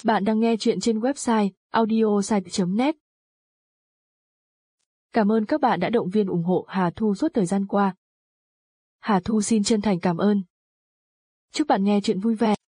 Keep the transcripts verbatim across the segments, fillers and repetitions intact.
Bạn đang nghe chuyện trên website audiosite chấm net. Cảm ơn các bạn đã động viên ủng hộ Hà Thu suốt thời gian qua. Hà Thu xin chân thành cảm ơn. Chúc bạn nghe chuyện vui vẻ.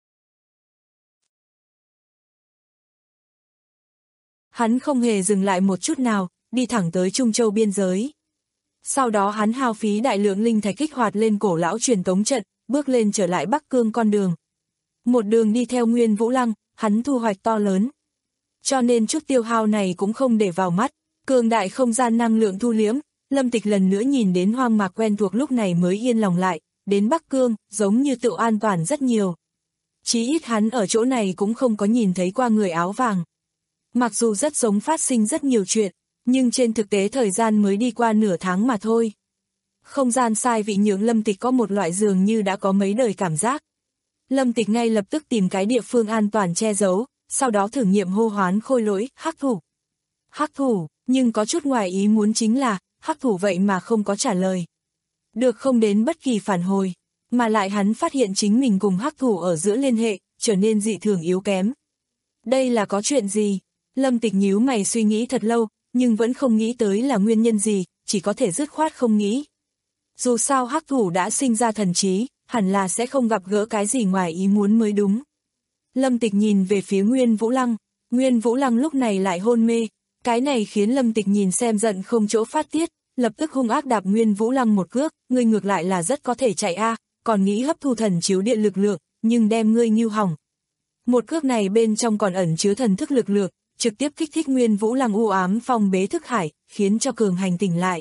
Hắn không hề dừng lại một chút nào, đi thẳng tới Trung Châu biên giới. Sau đó hắn hao phí đại lượng linh thạch kích hoạt lên cổ lão truyền tống trận, bước lên trở lại Bắc Cương con đường. Một đường đi theo Nguyên Vũ Lăng, hắn thu hoạch to lớn. Cho nên chút tiêu hao này cũng không để vào mắt, cường đại không gian năng lượng thu liếm, Lâm Tịch lần nữa nhìn đến hoang mạc quen thuộc lúc này mới yên lòng lại, đến Bắc Cương, giống như tự an toàn rất nhiều. Chí ít hắn ở chỗ này cũng không có nhìn thấy qua người áo vàng. Mặc dù rất giống phát sinh rất nhiều chuyện, nhưng trên thực tế thời gian mới đi qua nửa tháng mà thôi. Không gian sai vị nhượng Lâm Tịch có một loại dường như đã có mấy đời cảm giác. Lâm Tịch ngay lập tức tìm cái địa phương an toàn che giấu, sau đó thử nghiệm hô hoán khôi lỗi, hắc thủ. Hắc thủ, nhưng có chút ngoài ý muốn chính là, hắc thủ vậy mà không có trả lời. Được không đến bất kỳ phản hồi, mà lại hắn phát hiện chính mình cùng hắc thủ ở giữa liên hệ, trở nên dị thường yếu kém. Đây là có chuyện gì? Lâm Tịch nhíu mày suy nghĩ thật lâu, nhưng vẫn không nghĩ tới là nguyên nhân gì, chỉ có thể dứt khoát không nghĩ. Dù sao hắc thủ đã sinh ra thần trí, hẳn là sẽ không gặp gỡ cái gì ngoài ý muốn mới đúng. Lâm Tịch nhìn về phía Nguyên Vũ Lăng, Nguyên Vũ Lăng lúc này lại hôn mê, cái này khiến Lâm Tịch nhìn xem giận không chỗ phát tiết, lập tức hung ác đạp Nguyên Vũ Lăng một cước, ngươi ngược lại là rất có thể chạy a, còn nghĩ hấp thu thần chiếu điện lực lượng, nhưng đem ngươi nghiêu hỏng. Một cước này bên trong còn ẩn chứa thần thức lực lượng, trực tiếp kích thích Nguyên Vũ Lăng u ám phong bế thức hải, khiến cho cường hành tỉnh lại.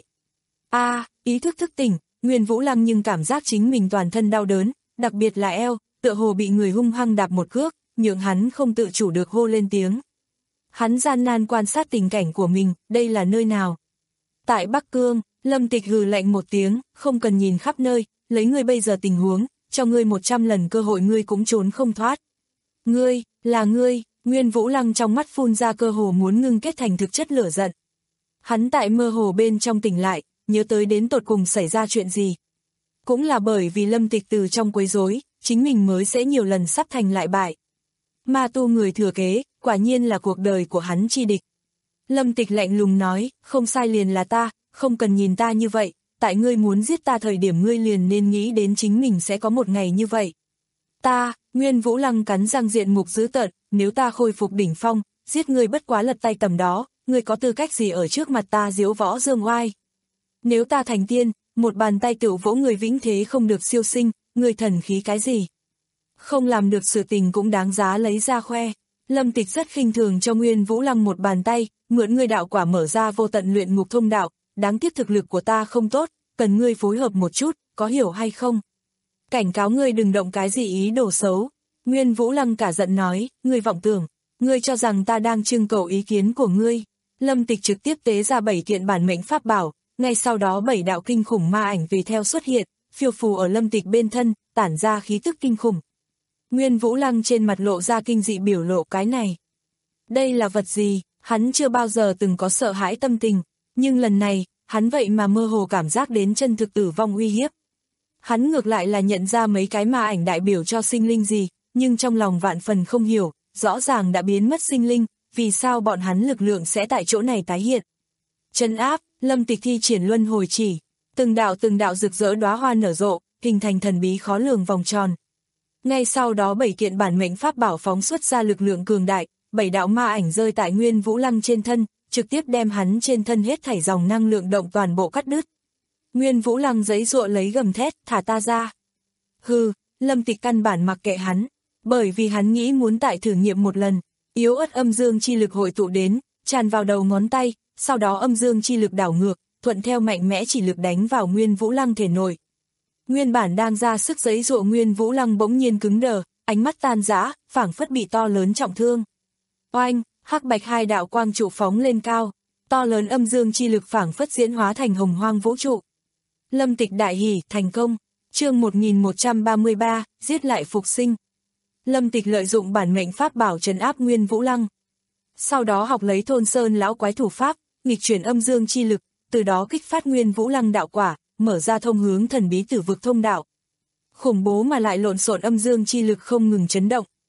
A, ý thức thức tỉnh, Nguyên Vũ Lăng nhưng cảm giác chính mình toàn thân đau đớn, đặc biệt là eo, tựa hồ bị người hung hăng đạp một cước, nhượng hắn không tự chủ được hô lên tiếng. Hắn gian nan quan sát tình cảnh của mình, đây là nơi nào? Tại Bắc Cương, Lâm Tịch hừ lạnh một tiếng, không cần nhìn khắp nơi, lấy ngươi bây giờ tình huống, cho ngươi một trăm lần cơ hội ngươi cũng trốn không thoát. Ngươi, là ngươi, Nguyên Vũ Lăng trong mắt phun ra cơ hồ muốn ngưng kết thành thực chất lửa giận. Hắn tại mơ hồ bên trong tỉnh lại, nhớ tới đến tột cùng xảy ra chuyện gì. Cũng là bởi vì Lâm Tịch từ trong quấy rối, chính mình mới sẽ nhiều lần sắp thành lại bại. Ma tu người thừa kế, quả nhiên là cuộc đời của hắn chi địch. Lâm Tịch lạnh lùng nói, không sai liền là ta, không cần nhìn ta như vậy, tại ngươi muốn giết ta thời điểm ngươi liền nên nghĩ đến chính mình sẽ có một ngày như vậy. Ta, Nguyên Vũ Lăng cắn răng diện mục dữ tợn, nếu ta khôi phục đỉnh phong, giết ngươi bất quá lật tay tầm đó, ngươi có tư cách gì ở trước mặt ta diếu võ dương oai. Nếu ta thành tiên, một bàn tay tựu vỗ người vĩnh thế không được siêu sinh, ngươi thần khí cái gì? Không làm được sự tình cũng đáng giá lấy ra khoe. Lâm Tịch rất khinh thường cho Nguyên Vũ Lăng một bàn tay, mượn ngươi đạo quả mở ra vô tận luyện ngục thông đạo, đáng tiếc thực lực của ta không tốt, cần ngươi phối hợp một chút, có hiểu hay không? Cảnh cáo ngươi đừng động cái gì ý đồ xấu. Nguyên Vũ Lăng cả giận nói, ngươi vọng tưởng, ngươi cho rằng ta đang trưng cầu ý kiến của ngươi. Lâm Tịch trực tiếp tế ra bảy kiện bản mệnh pháp bảo, ngay sau đó bảy đạo kinh khủng ma ảnh tùy theo xuất hiện, phiêu phù ở Lâm Tịch bên thân, tản ra khí tức kinh khủng. Nguyên Vũ Lăng trên mặt lộ ra kinh dị biểu lộ cái này. Đây là vật gì, hắn chưa bao giờ từng có sợ hãi tâm tình, nhưng lần này, hắn vậy mà mơ hồ cảm giác đến chân thực tử vong uy hiếp. Hắn ngược lại là nhận ra mấy cái ma ảnh đại biểu cho sinh linh gì, nhưng trong lòng vạn phần không hiểu, rõ ràng đã biến mất sinh linh, vì sao bọn hắn lực lượng sẽ tại chỗ này tái hiện. Trấn áp, Lâm Tịch thi triển luân hồi chỉ, từng đạo từng đạo rực rỡ đóa hoa nở rộ, hình thành thần bí khó lường vòng tròn. Ngay sau đó bảy kiện bản mệnh pháp bảo phóng xuất ra lực lượng cường đại, bảy đạo ma ảnh rơi tại Nguyên Vũ Lăng trên thân, trực tiếp đem hắn trên thân hết thảy dòng năng lượng động toàn bộ cắt đứt. Nguyên Vũ Lăng giãy giụa lấy gầm thét, thả ta ra. Hừ, Lâm Tịch căn bản mặc kệ hắn, bởi vì hắn nghĩ muốn tại thử nghiệm một lần, yếu ớt âm dương chi lực hội tụ đến, tràn vào đầu ngón tay, sau đó âm dương chi lực đảo ngược, thuận theo mạnh mẽ chỉ lực đánh vào Nguyên Vũ Lăng thể nội. Nguyên bản đang ra sức giãy giụa Nguyên Vũ Lăng bỗng nhiên cứng đờ, ánh mắt tan rã, phảng phất bị to lớn trọng thương. Oanh, hắc bạch hai đạo quang trụ phóng lên cao, to lớn âm dương chi lực phảng phất diễn hóa thành hồng hoang vũ trụ. Lâm Tịch đại hỉ, thành công. Chương một nghìn một trăm ba mươi ba, giết lại phục sinh. Lâm Tịch lợi dụng bản mệnh pháp bảo trấn áp Nguyên Vũ Lăng. Sau đó học lấy Thôn Sơn lão quái thủ pháp, nghịch chuyển âm dương chi lực, từ đó kích phát Nguyên Vũ Lăng đạo quả, mở ra thông hướng thần bí tử vực thông đạo. Khủng bố mà lại lộn xộn âm dương chi lực không ngừng chấn động.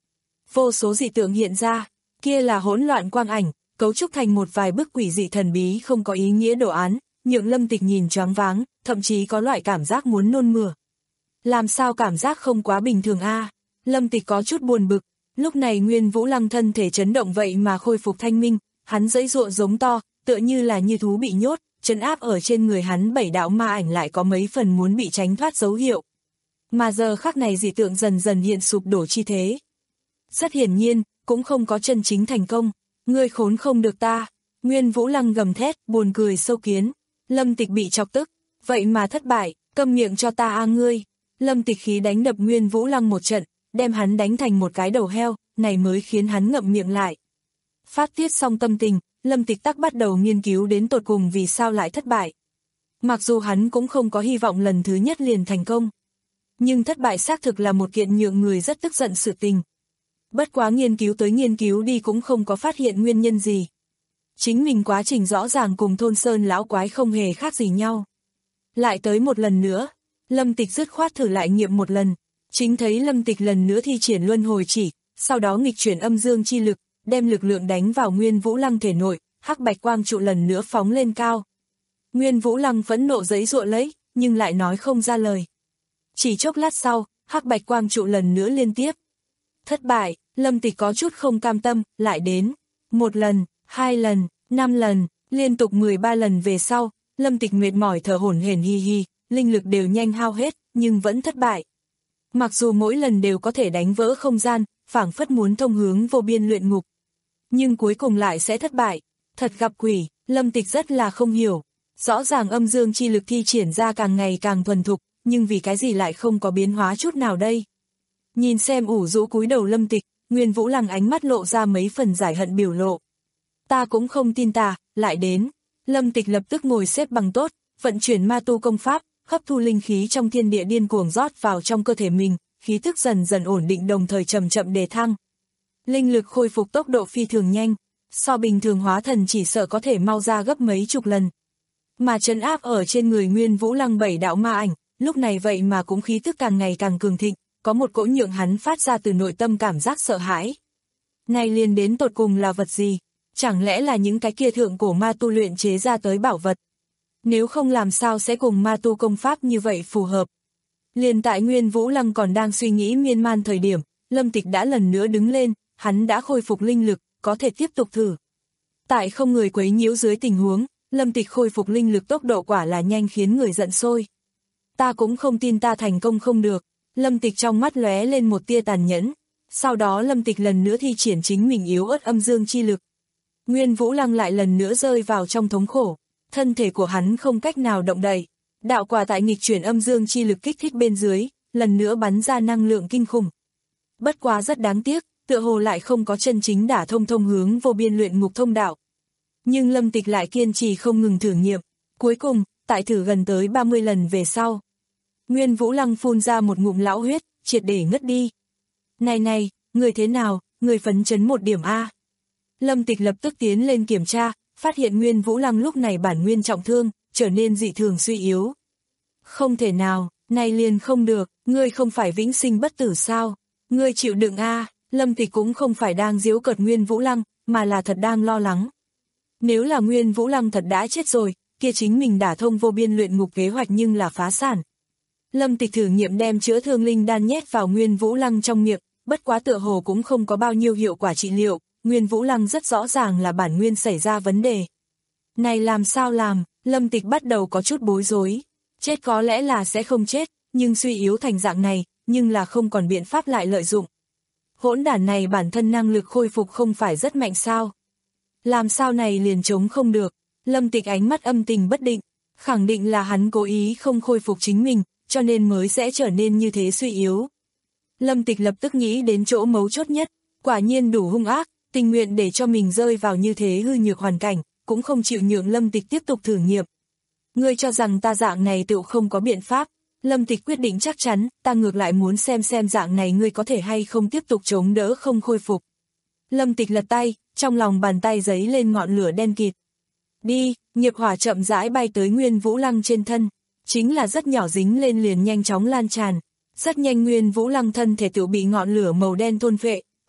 vô số dị tượng hiện ra, kia là hỗn loạn quang ảnh, cấu trúc thành một vài bức quỷ dị thần bí không có ý nghĩa đồ án, nhượng Lâm Tịch nhìn choáng váng, thậm chí có loại cảm giác muốn nôn mửa. Làm sao cảm giác không quá bình thường a? À? Lâm Tịch có chút buồn bực, lúc này Nguyên Vũ Lăng thân thể chấn động vậy mà khôi phục thanh minh, hắn giãy giụa giống to, tựa như là như thú bị nhốt, trấn áp ở trên người hắn bảy đạo ma ảnh lại có mấy phần muốn bị tránh thoát dấu hiệu. Mà giờ khắc này dị tượng dần dần hiện sụp đổ chi thế. Rất hiển nhiên, cũng không có chân chính thành công, ngươi khốn không được ta. Nguyên Vũ Lăng gầm thét, buồn cười sâu kiến. Lâm Tịch bị chọc tức, vậy mà thất bại, câm miệng cho ta a ngươi. Lâm Tịch khí đánh đập Nguyên Vũ Lăng một trận, đem hắn đánh thành một cái đầu heo, này mới khiến hắn ngậm miệng lại. Phát tiết xong tâm tình, Lâm Tịch tắc bắt đầu nghiên cứu đến tột cùng vì sao lại thất bại. Mặc dù hắn cũng không có hy vọng lần thứ nhất liền thành công, nhưng thất bại xác thực là một kiện nhượng người rất tức giận sự tình. Bất quá nghiên cứu tới nghiên cứu đi cũng không có phát hiện nguyên nhân gì. Chính mình quá trình rõ ràng cùng thôn sơn lão quái không hề khác gì nhau. Lại tới một lần nữa, Lâm Tịch dứt khoát thử lại nghiệm một lần, chính thấy Lâm Tịch lần nữa thi triển luân hồi chỉ, sau đó nghịch chuyển âm dương chi lực, đem lực lượng đánh vào Nguyên Vũ Lăng thể nội, hắc bạch quang trụ lần nữa phóng lên cao. Nguyên Vũ Lăng phẫn nộ giãy giụa lấy, nhưng lại nói không ra lời. Chỉ chốc lát sau, hắc bạch quang trụ lần nữa liên tiếp. Thất bại, Lâm Tịch có chút không cam tâm, lại đến. Một lần, hai lần, năm lần, liên tục mười ba lần về sau, Lâm Tịch mệt mỏi thở hổn hển hi hi, linh lực đều nhanh hao hết, nhưng vẫn thất bại. Mặc dù mỗi lần đều có thể đánh vỡ không gian, phảng phất muốn thông hướng vô biên luyện ngục, nhưng cuối cùng lại sẽ thất bại. Thật gặp quỷ, Lâm Tịch rất là không hiểu. Rõ ràng âm dương chi lực thi triển ra càng ngày càng thuần thục, nhưng vì cái gì lại không có biến hóa chút nào đây? Nhìn xem ủ rũ cúi đầu Lâm Tịch, Nguyên Vũ Lăng ánh mắt lộ ra mấy phần giải hận biểu lộ. Ta cũng không tin ta, lại đến. Lâm Tịch lập tức ngồi xếp bằng tốt, vận chuyển ma tu công pháp, hấp thu linh khí trong thiên địa điên cuồng rót vào trong cơ thể mình, khí thức dần dần ổn định đồng thời chậm chậm đề thăng. Linh lực khôi phục tốc độ phi thường nhanh, so bình thường hóa thần chỉ sợ có thể mau ra gấp mấy chục lần. Mà trấn áp ở trên người Nguyên Vũ Lăng bảy đạo ma ảnh, lúc này vậy mà cũng khí thức càng ngày càng cường thịnh, có một cỗ nhượng hắn phát ra từ nội tâm cảm giác sợ hãi. Này liền đến tột cùng là vật gì? Chẳng lẽ là những cái kia thượng cổ ma tu luyện chế ra tới bảo vật? Nếu không làm sao sẽ cùng ma tu công pháp như vậy phù hợp? Liền tại Nguyên Vũ Lăng còn đang suy nghĩ miên man thời điểm, Lâm Tịch đã lần nữa đứng lên, hắn đã khôi phục linh lực, có thể tiếp tục thử. Tại không người quấy nhiễu dưới tình huống, Lâm Tịch khôi phục linh lực tốc độ quả là nhanh khiến người giận sôi. Ta cũng không tin ta thành công không được. Lâm Tịch trong mắt lóe lên một tia tàn nhẫn. Sau đó Lâm Tịch lần nữa thi triển chính mình yếu ớt âm dương chi lực. Nguyên Vũ Lăng lại lần nữa rơi vào trong thống khổ. Thân thể của hắn không cách nào động đậy. Đạo quả tại nghịch chuyển âm dương chi lực kích thích bên dưới, lần nữa bắn ra năng lượng kinh khủng. Bất quá rất đáng tiếc, tựa hồ lại không có chân chính đả thông thông hướng vô biên luyện ngục thông đạo. Nhưng Lâm Tịch lại kiên trì không ngừng thử nghiệm. Cuối cùng, tại thử gần tới ba mươi lần về sau, Nguyên Vũ Lăng phun ra một ngụm lão huyết, triệt để ngất đi. Này này, người thế nào, người phấn chấn một điểm A. Lâm Tịch lập tức tiến lên kiểm tra, phát hiện Nguyên Vũ Lăng lúc này bản nguyên trọng thương, trở nên dị thường suy yếu. Không thể nào, này liền không được, ngươi không phải vĩnh sinh bất tử sao? Ngươi chịu đựng A. Lâm Tịch cũng không phải đang giễu cợt Nguyên Vũ Lăng, mà là thật đang lo lắng. Nếu là Nguyên Vũ Lăng thật đã chết rồi, kia chính mình đả thông vô biên luyện ngục kế hoạch nhưng là phá sản. Lâm Tịch thử nghiệm đem chữa thương linh đan nhét vào Nguyên Vũ Lăng trong miệng, bất quá tựa hồ cũng không có bao nhiêu hiệu quả trị liệu, Nguyên Vũ Lăng rất rõ ràng là bản nguyên xảy ra vấn đề. Này làm sao làm, Lâm Tịch bắt đầu có chút bối rối. Chết có lẽ là sẽ không chết, nhưng suy yếu thành dạng này, nhưng là không còn biện pháp lại lợi dụng. Hỗn đản này bản thân năng lực khôi phục không phải rất mạnh sao? Làm sao này liền chống không được? Lâm Tịch ánh mắt âm tình bất định, khẳng định là hắn cố ý không khôi phục chính mình, cho nên mới sẽ trở nên như thế suy yếu. Lâm Tịch lập tức nghĩ đến chỗ mấu chốt nhất, quả nhiên đủ hung ác, tình nguyện để cho mình rơi vào như thế hư nhược hoàn cảnh, cũng không chịu nhượng Lâm Tịch tiếp tục thử nghiệm. Ngươi cho rằng ta dạng này tự không có biện pháp? Lâm Tịch quyết định chắc chắn, ta ngược lại muốn xem xem dạng này ngươi có thể hay không tiếp tục chống đỡ không khôi phục. Lâm Tịch lật tay, trong lòng bàn tay giấy lên ngọn lửa đen kịt. Đi, nghiệp hỏa chậm rãi bay tới Nguyên Vũ Lăng trên thân, chính là rất nhỏ dính lên liền nhanh chóng lan tràn. Rất nhanh Nguyên Vũ Lăng thân thể tự bị ngọn lửa màu đen thôn phệ,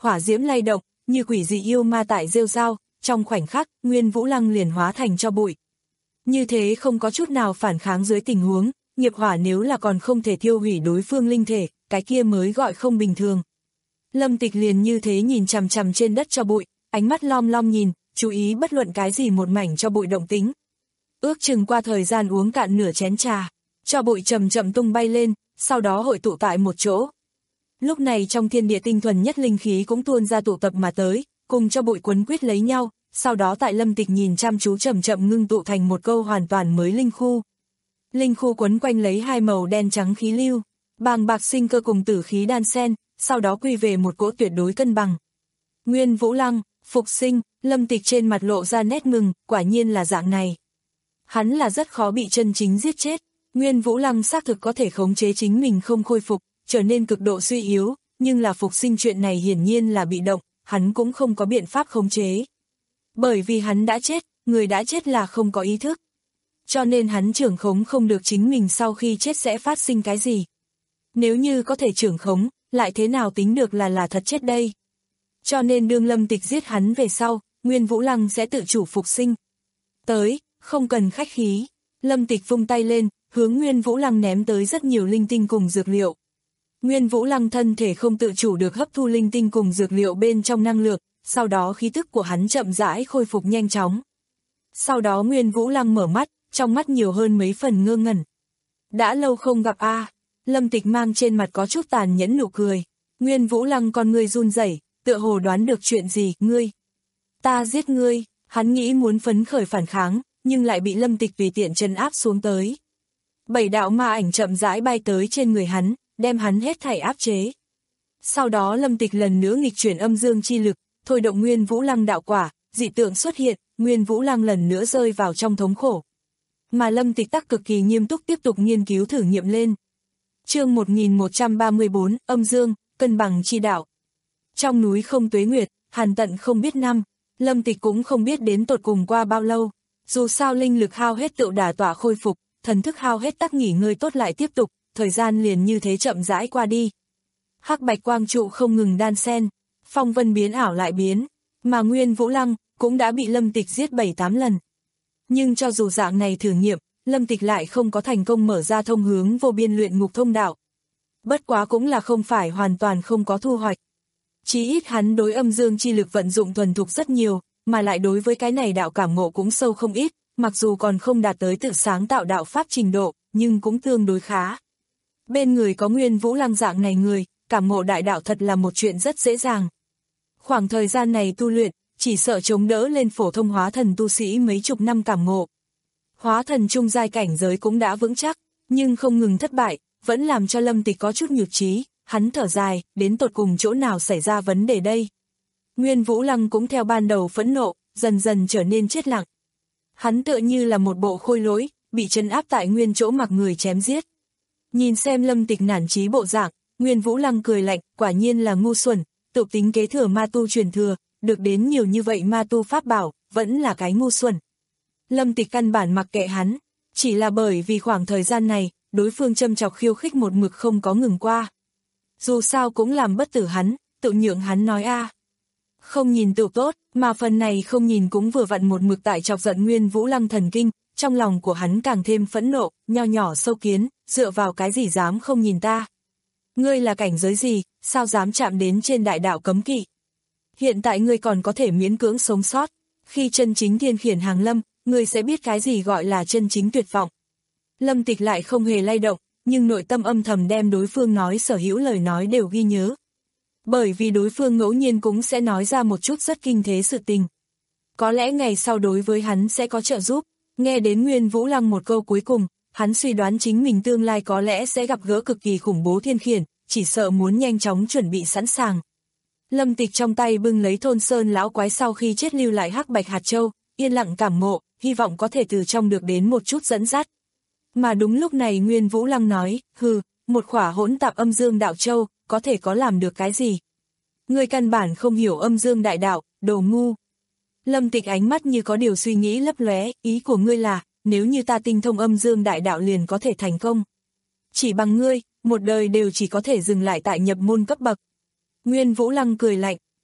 hỏa diễm lay động, như quỷ dị yêu ma tại rêu rao, trong khoảnh khắc, Nguyên Vũ Lăng liền hóa thành tro bụi. Như thế không có chút nào phản kháng dưới tình huống, nghiệp hỏa nếu là còn không thể thiêu hủy đối phương linh thể, cái kia mới gọi không bình thường. Lâm Tịch liền như thế nhìn chằm chằm trên đất tro bụi, ánh mắt lom lom nhìn, chú ý bất luận cái gì một mảnh tro bụi động tính. Ước chừng qua thời gian uống cạn nửa chén trà, tro bụi chậm chậm tung bay lên, sau đó hội tụ tại một chỗ. Lúc này trong thiên địa tinh thuần nhất linh khí cũng tuôn ra tụ tập mà tới, cùng tro bụi quấn quýt lấy nhau, sau đó tại Lâm Tịch nhìn chăm chú chậm chậm ngưng tụ thành một câu hoàn toàn mới linh khu. Linh khu quấn quanh lấy hai màu đen trắng khí lưu, bàng bạc sinh cơ cùng tử khí đan xen, sau đó quy về một cỗ tuyệt đối cân bằng. Nguyên Vũ Lăng, phục sinh, Lâm Tịch trên mặt lộ ra nét mừng, quả nhiên là dạng này. Hắn là rất khó bị chân chính giết chết, Nguyên Vũ Lăng xác thực có thể khống chế chính mình không khôi phục, trở nên cực độ suy yếu, nhưng là phục sinh chuyện này hiển nhiên là bị động, hắn cũng không có biện pháp khống chế. Bởi vì hắn đã chết, người đã chết là không có ý thức. Cho nên hắn trưởng khống không được chính mình sau khi chết sẽ phát sinh cái gì. Nếu như có thể trưởng khống, lại thế nào tính được là là thật chết đây. Cho nên đương Lâm Tịch giết hắn về sau, Nguyên Vũ Lăng sẽ tự chủ phục sinh. Tới, không cần khách khí. Lâm Tịch vung tay lên, hướng Nguyên Vũ Lăng ném tới rất nhiều linh tinh cùng dược liệu. Nguyên Vũ Lăng thân thể không tự chủ được hấp thu linh tinh cùng dược liệu bên trong năng lượng, sau đó khí tức của hắn chậm rãi khôi phục nhanh chóng. Sau đó Nguyên Vũ Lăng mở mắt, trong mắt nhiều hơn mấy phần ngơ ngẩn. Đã lâu không gặp a. À. Lâm Tịch mang trên mặt có chút tàn nhẫn nụ cười. Nguyên Vũ Lăng con ngươi run rẩy, tựa hồ đoán được chuyện gì, ngươi. Ta giết ngươi, hắn nghĩ muốn phấn khởi phản kháng, nhưng lại bị Lâm Tịch tùy tiện trấn áp xuống tới. Bảy đạo ma ảnh chậm rãi bay tới trên người hắn, đem hắn hết thảy áp chế. Sau đó Lâm Tịch lần nữa nghịch chuyển âm dương chi lực, thôi động Nguyên Vũ Lăng đạo quả, dị tượng xuất hiện, Nguyên Vũ Lăng lần nữa rơi vào trong thống khổ. Mà Lâm Tịch tắc cực kỳ nghiêm túc tiếp tục nghiên cứu thử nghiệm lên. Chương một nghìn một trăm ba mươi bốn, âm dương, cân bằng chi đạo. Trong núi không tuế nguyệt, hàn tận không biết năm, Lâm Tịch cũng không biết đến tột cùng qua bao lâu. Dù sao linh lực hao hết tựu đả tỏa khôi phục, thần thức hao hết tắc nghỉ ngơi tốt lại tiếp tục, thời gian liền như thế chậm rãi qua đi. Hắc bạch quang trụ không ngừng đan xen, phong vân biến ảo lại biến, mà Nguyên Vũ Lăng cũng đã bị Lâm Tịch giết bảy tám lần. Nhưng cho dù dạng này thử nghiệm, Lâm Tịch lại không có thành công mở ra thông hướng vô biên luyện ngục thông đạo. Bất quá cũng là không phải hoàn toàn không có thu hoạch. Chí ít hắn đối âm dương chi lực vận dụng thuần thục rất nhiều, mà lại đối với cái này đạo cảm ngộ cũng sâu không ít, mặc dù còn không đạt tới tự sáng tạo đạo pháp trình độ, nhưng cũng tương đối khá. Bên người có Nguyên Vũ Lăng dạng này người, cảm ngộ đại đạo thật là một chuyện rất dễ dàng. Khoảng thời gian này tu luyện, chỉ sợ chống đỡ lên phổ thông hóa thần tu sĩ mấy chục năm cảm ngộ. Hóa thần trung giai cảnh giới cũng đã vững chắc, nhưng không ngừng thất bại, vẫn làm cho Lâm Tịch có chút nhụt chí, hắn thở dài, đến tột cùng chỗ nào xảy ra vấn đề đây. Nguyên Vũ Lăng cũng theo ban đầu phẫn nộ, dần dần trở nên chết lặng. Hắn tựa như là một bộ khôi lỗi, bị trấn áp tại nguyên chỗ mặc người chém giết. Nhìn xem Lâm Tịch nản chí bộ dạng, Nguyên Vũ Lăng cười lạnh, quả nhiên là ngu xuẩn, tự tính kế thừa ma tu truyền thừa, được đến nhiều như vậy ma tu pháp bảo, vẫn là cái ngu xuẩn. Lâm Tịch căn bản mặc kệ hắn, chỉ là bởi vì khoảng thời gian này, đối phương châm chọc khiêu khích một mực không có ngừng qua. Dù sao cũng làm bất tử hắn, tự nhượng hắn nói a. À. Không nhìn tự tốt, mà phần này không nhìn cũng vừa vặn một mực tại chọc giận Nguyên Vũ Lăng thần kinh, trong lòng của hắn càng thêm phẫn nộ, nho nhỏ sâu kiến, dựa vào cái gì dám không nhìn ta. Ngươi là cảnh giới gì, sao dám chạm đến trên đại đạo cấm kỵ. Hiện tại ngươi còn có thể miễn cưỡng sống sót, khi chân chính thiên khiển hàng lâm, ngươi sẽ biết cái gì gọi là chân chính tuyệt vọng. Lâm Tịch lại không hề lay động, nhưng nội tâm âm thầm đem đối phương nói sở hữu lời nói đều ghi nhớ. Bởi vì đối phương ngẫu nhiên cũng sẽ nói ra một chút rất kinh thế sự tình. Có lẽ ngày sau đối với hắn sẽ có trợ giúp, nghe đến Nguyên Vũ Lăng một câu cuối cùng, hắn suy đoán chính mình tương lai có lẽ sẽ gặp gỡ cực kỳ khủng bố thiên khiển, chỉ sợ muốn nhanh chóng chuẩn bị sẵn sàng. Lâm Tịch trong tay bưng lấy thôn sơn lão quái sau khi chết lưu lại hắc bạch hạt châu, yên lặng cảm ngộ, hy vọng có thể từ trong được đến một chút dẫn dắt. Mà đúng lúc này Nguyên Vũ Lăng nói, hừ, một khỏa hỗn tạp âm dương đạo châu, có thể có làm được cái gì? Ngươi căn bản không hiểu âm dương đại đạo, đồ ngu. Lâm Tịch ánh mắt như có điều suy nghĩ lấp lóe, ý của ngươi là, nếu như ta tinh thông âm dương đại đạo liền có thể thành công. Chỉ bằng ngươi, một đời đều chỉ có thể dừng lại tại nhập môn cấp bậc. Nguyên Vũ Lăng cười lạnh,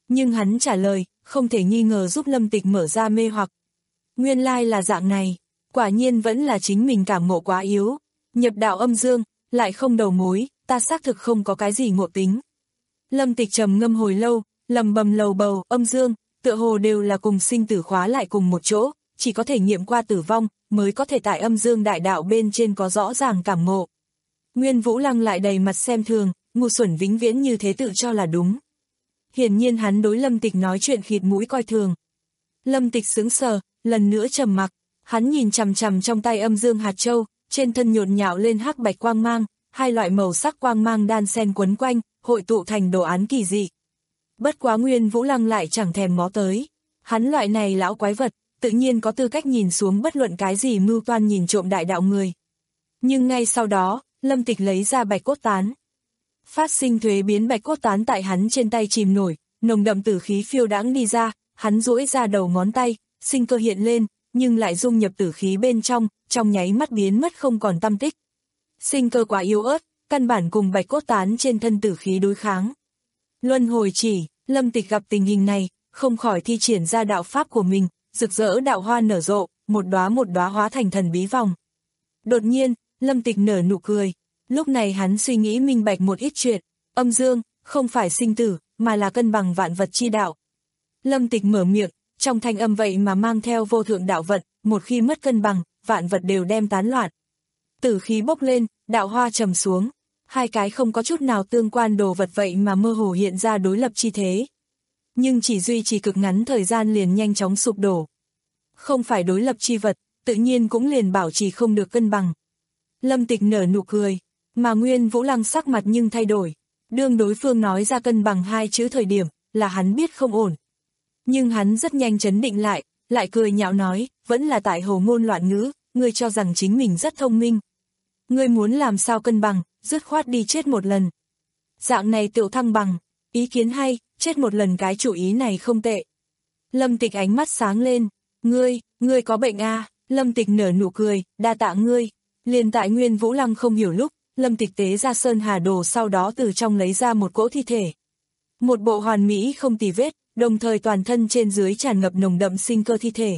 Nhưng hắn trả lời, không thể nghi ngờ giúp Lâm Tịch mở ra mê hoặc. Nguyên lai là dạng này, quả nhiên vẫn là chính mình cảm ngộ quá yếu. Nhập đạo âm dương, lại không đầu mối, ta xác thực không có cái gì ngộ tính. Lâm Tịch trầm ngâm hồi lâu, lầm bầm lầu bầu, âm dương, tựa hồ đều là cùng sinh tử khóa lại cùng một chỗ, chỉ có thể nghiệm qua tử vong, mới có thể tại âm dương đại đạo bên trên có rõ ràng cảm ngộ. Nguyên Vũ Lăng lại đầy mặt xem thường, ngu xuẩn vĩnh viễn như thế tự cho là đúng. Hiển nhiên hắn đối Lâm Tịch nói chuyện khịt mũi coi thường. Lâm Tịch sững sờ, lần nữa trầm mặc, hắn nhìn chằm chằm trong tay âm dương hạt châu, trên thân nhộn nhạo lên hắc bạch quang mang, hai loại màu sắc quang mang đan xen quấn quanh, hội tụ thành đồ án kỳ dị. Bất quá Nguyên Vũ Lăng lại chẳng thèm ngó tới. Hắn loại này lão quái vật, tự nhiên có tư cách nhìn xuống bất luận cái gì mưu toan nhìn trộm đại đạo người. Nhưng ngay sau đó, Lâm Tịch lấy ra bạch cốt tán. Phát sinh thuế biến bạch cốt tán tại hắn trên tay chìm nổi, nồng đậm tử khí phiêu đãng đi ra, hắn duỗi ra đầu ngón tay, sinh cơ hiện lên, nhưng lại dung nhập tử khí bên trong, trong nháy mắt biến mất không còn tăm tích. Sinh cơ quá yếu ớt, căn bản cùng bạch cốt tán trên thân tử khí đối kháng. Luân hồi chỉ, Lâm Tịch gặp tình hình này, không khỏi thi triển ra đạo pháp của mình, rực rỡ đạo hoa nở rộ, một đóa một đóa hóa thành thần bí vòng. Đột nhiên, Lâm Tịch nở nụ cười, lúc này hắn suy nghĩ minh bạch một ít chuyện, âm dương, không phải sinh tử, mà là cân bằng vạn vật chi đạo. Lâm Tịch mở miệng, trong thanh âm vậy mà mang theo vô thượng đạo vận, một khi mất cân bằng, vạn vật đều đem tán loạn. Tử khí bốc lên, đạo hoa trầm xuống, hai cái không có chút nào tương quan đồ vật vậy mà mơ hồ hiện ra đối lập chi thế. Nhưng chỉ duy trì cực ngắn thời gian liền nhanh chóng sụp đổ. Không phải đối lập chi vật, tự nhiên cũng liền bảo trì không được cân bằng. Lâm Tịch nở nụ cười, mà Nguyên Vũ Lăng sắc mặt nhưng thay đổi. Đương đối phương nói ra cân bằng hai chữ thời điểm, là hắn biết không ổn. Nhưng hắn rất nhanh trấn định lại, lại cười nhạo nói, vẫn là tại hồ ngôn loạn ngữ, ngươi cho rằng chính mình rất thông minh. Ngươi muốn làm sao cân bằng, dứt khoát đi chết một lần. Dạng này tựu thăng bằng, ý kiến hay, chết một lần cái chủ ý này không tệ. Lâm Tịch ánh mắt sáng lên, ngươi, ngươi có bệnh à, Lâm Tịch nở nụ cười, đa tạ ngươi. Liền tại Nguyên Vũ Lăng không hiểu lúc, Lâm Tịch tế ra sơn hà đồ sau đó từ trong lấy ra một cỗ thi thể. Một bộ hoàn mỹ không tì vết, đồng thời toàn thân trên dưới tràn ngập nồng đậm sinh cơ thi thể.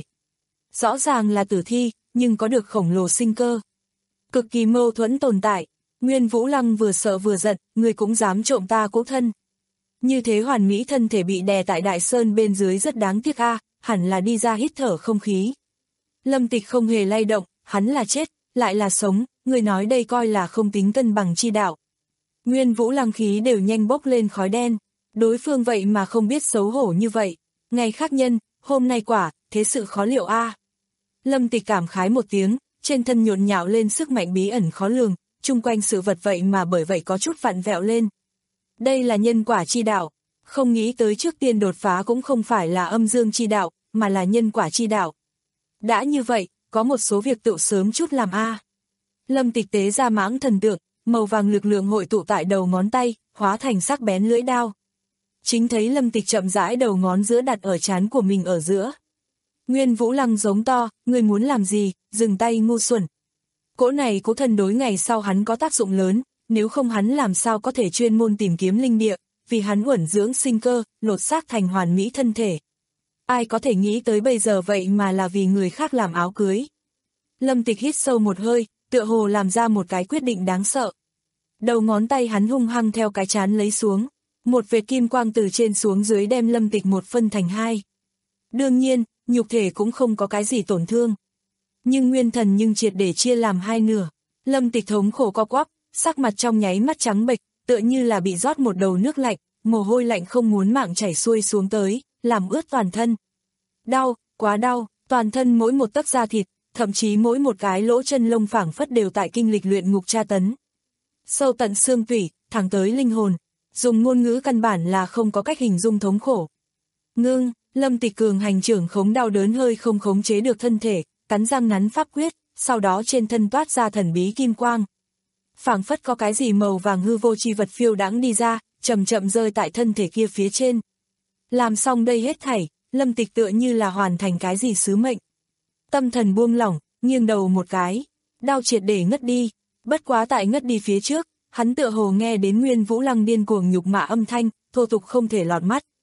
Rõ ràng là tử thi, nhưng có được khổng lồ sinh cơ. Cực kỳ mâu thuẫn tồn tại, Nguyên Vũ Lăng vừa sợ vừa giận, người cũng dám trộm ta cỗ thân. Như thế hoàn mỹ thân thể bị đè tại đại sơn bên dưới rất đáng tiếc a, hẳn là đi ra hít thở không khí. Lâm Tịch không hề lay động, hắn là chết, lại là sống, người nói đây coi là không tính cân bằng chi đạo. Nguyên Vũ Lăng khí đều nhanh bốc lên khói đen, đối phương vậy mà không biết xấu hổ như vậy. Ngày khác nhân, hôm nay quả, thế sự khó liệu a. Lâm Tịch cảm khái một tiếng, trên thân nhộn nhạo lên sức mạnh bí ẩn khó lường, chung quanh sự vật vậy mà bởi vậy có chút vặn vẹo lên. Đây là nhân quả chi đạo, không nghĩ tới trước tiên đột phá cũng không phải là âm dương chi đạo, mà là nhân quả chi đạo. Đã như vậy, có một số việc tự sớm chút làm a. Lâm Tịch tế ra mãng thần tượng, màu vàng lực lượng hội tụ tại đầu ngón tay, hóa thành sắc bén lưỡi đao. Chính thấy Lâm Tịch chậm rãi đầu ngón giữa đặt ở trán của mình ở giữa. Nguyên Vũ Lăng giống to, ngươi muốn làm gì, dừng tay ngu xuẩn. Cỗ này cố thân đối ngày sau hắn có tác dụng lớn, nếu không hắn làm sao có thể chuyên môn tìm kiếm linh địa, vì hắn uẩn dưỡng sinh cơ, lột xác thành hoàn mỹ thân thể. Ai có thể nghĩ tới bây giờ vậy mà là vì người khác làm áo cưới. Lâm Tịch hít sâu một hơi, tựa hồ làm ra một cái quyết định đáng sợ. Đầu ngón tay hắn hung hăng theo cái chán lấy xuống, một vệt kim quang từ trên xuống dưới đem Lâm Tịch một phân thành hai. Đương nhiên, nhục thể cũng không có cái gì tổn thương. Nhưng nguyên thần nhưng triệt để chia làm hai nửa. Lâm Tịch thống khổ co quắp, sắc mặt trong nháy mắt trắng bệch, tựa như là bị rót một đầu nước lạnh, mồ hôi lạnh không muốn mạng chảy xuôi xuống tới, làm ướt toàn thân. Đau, quá đau, toàn thân mỗi một tấc da thịt, thậm chí mỗi một cái lỗ chân lông phảng phất đều tại kinh lịch luyện ngục tra tấn. Sâu tận xương tủy, thẳng tới linh hồn, dùng ngôn ngữ căn bản là không có cách hình dung thống khổ. Ngưng, Lâm Tịch cường hành trưởng khống đau đớn hơi không khống chế được thân thể, cắn răng nắn pháp quyết, sau đó trên thân toát ra thần bí kim quang. Phảng phất có cái gì màu vàng hư vô chi vật phiêu đãng đi ra, chậm chậm rơi tại thân thể kia phía trên. Làm xong đây hết thảy, Lâm Tịch tựa như là hoàn thành cái gì sứ mệnh. Tâm thần buông lỏng, nghiêng đầu một cái, đau triệt để ngất đi, bất quá tại ngất đi phía trước, hắn tựa hồ nghe đến Nguyên Vũ Lăng điên cuồng nhục mạ âm thanh, thô tục không thể lọt mắt.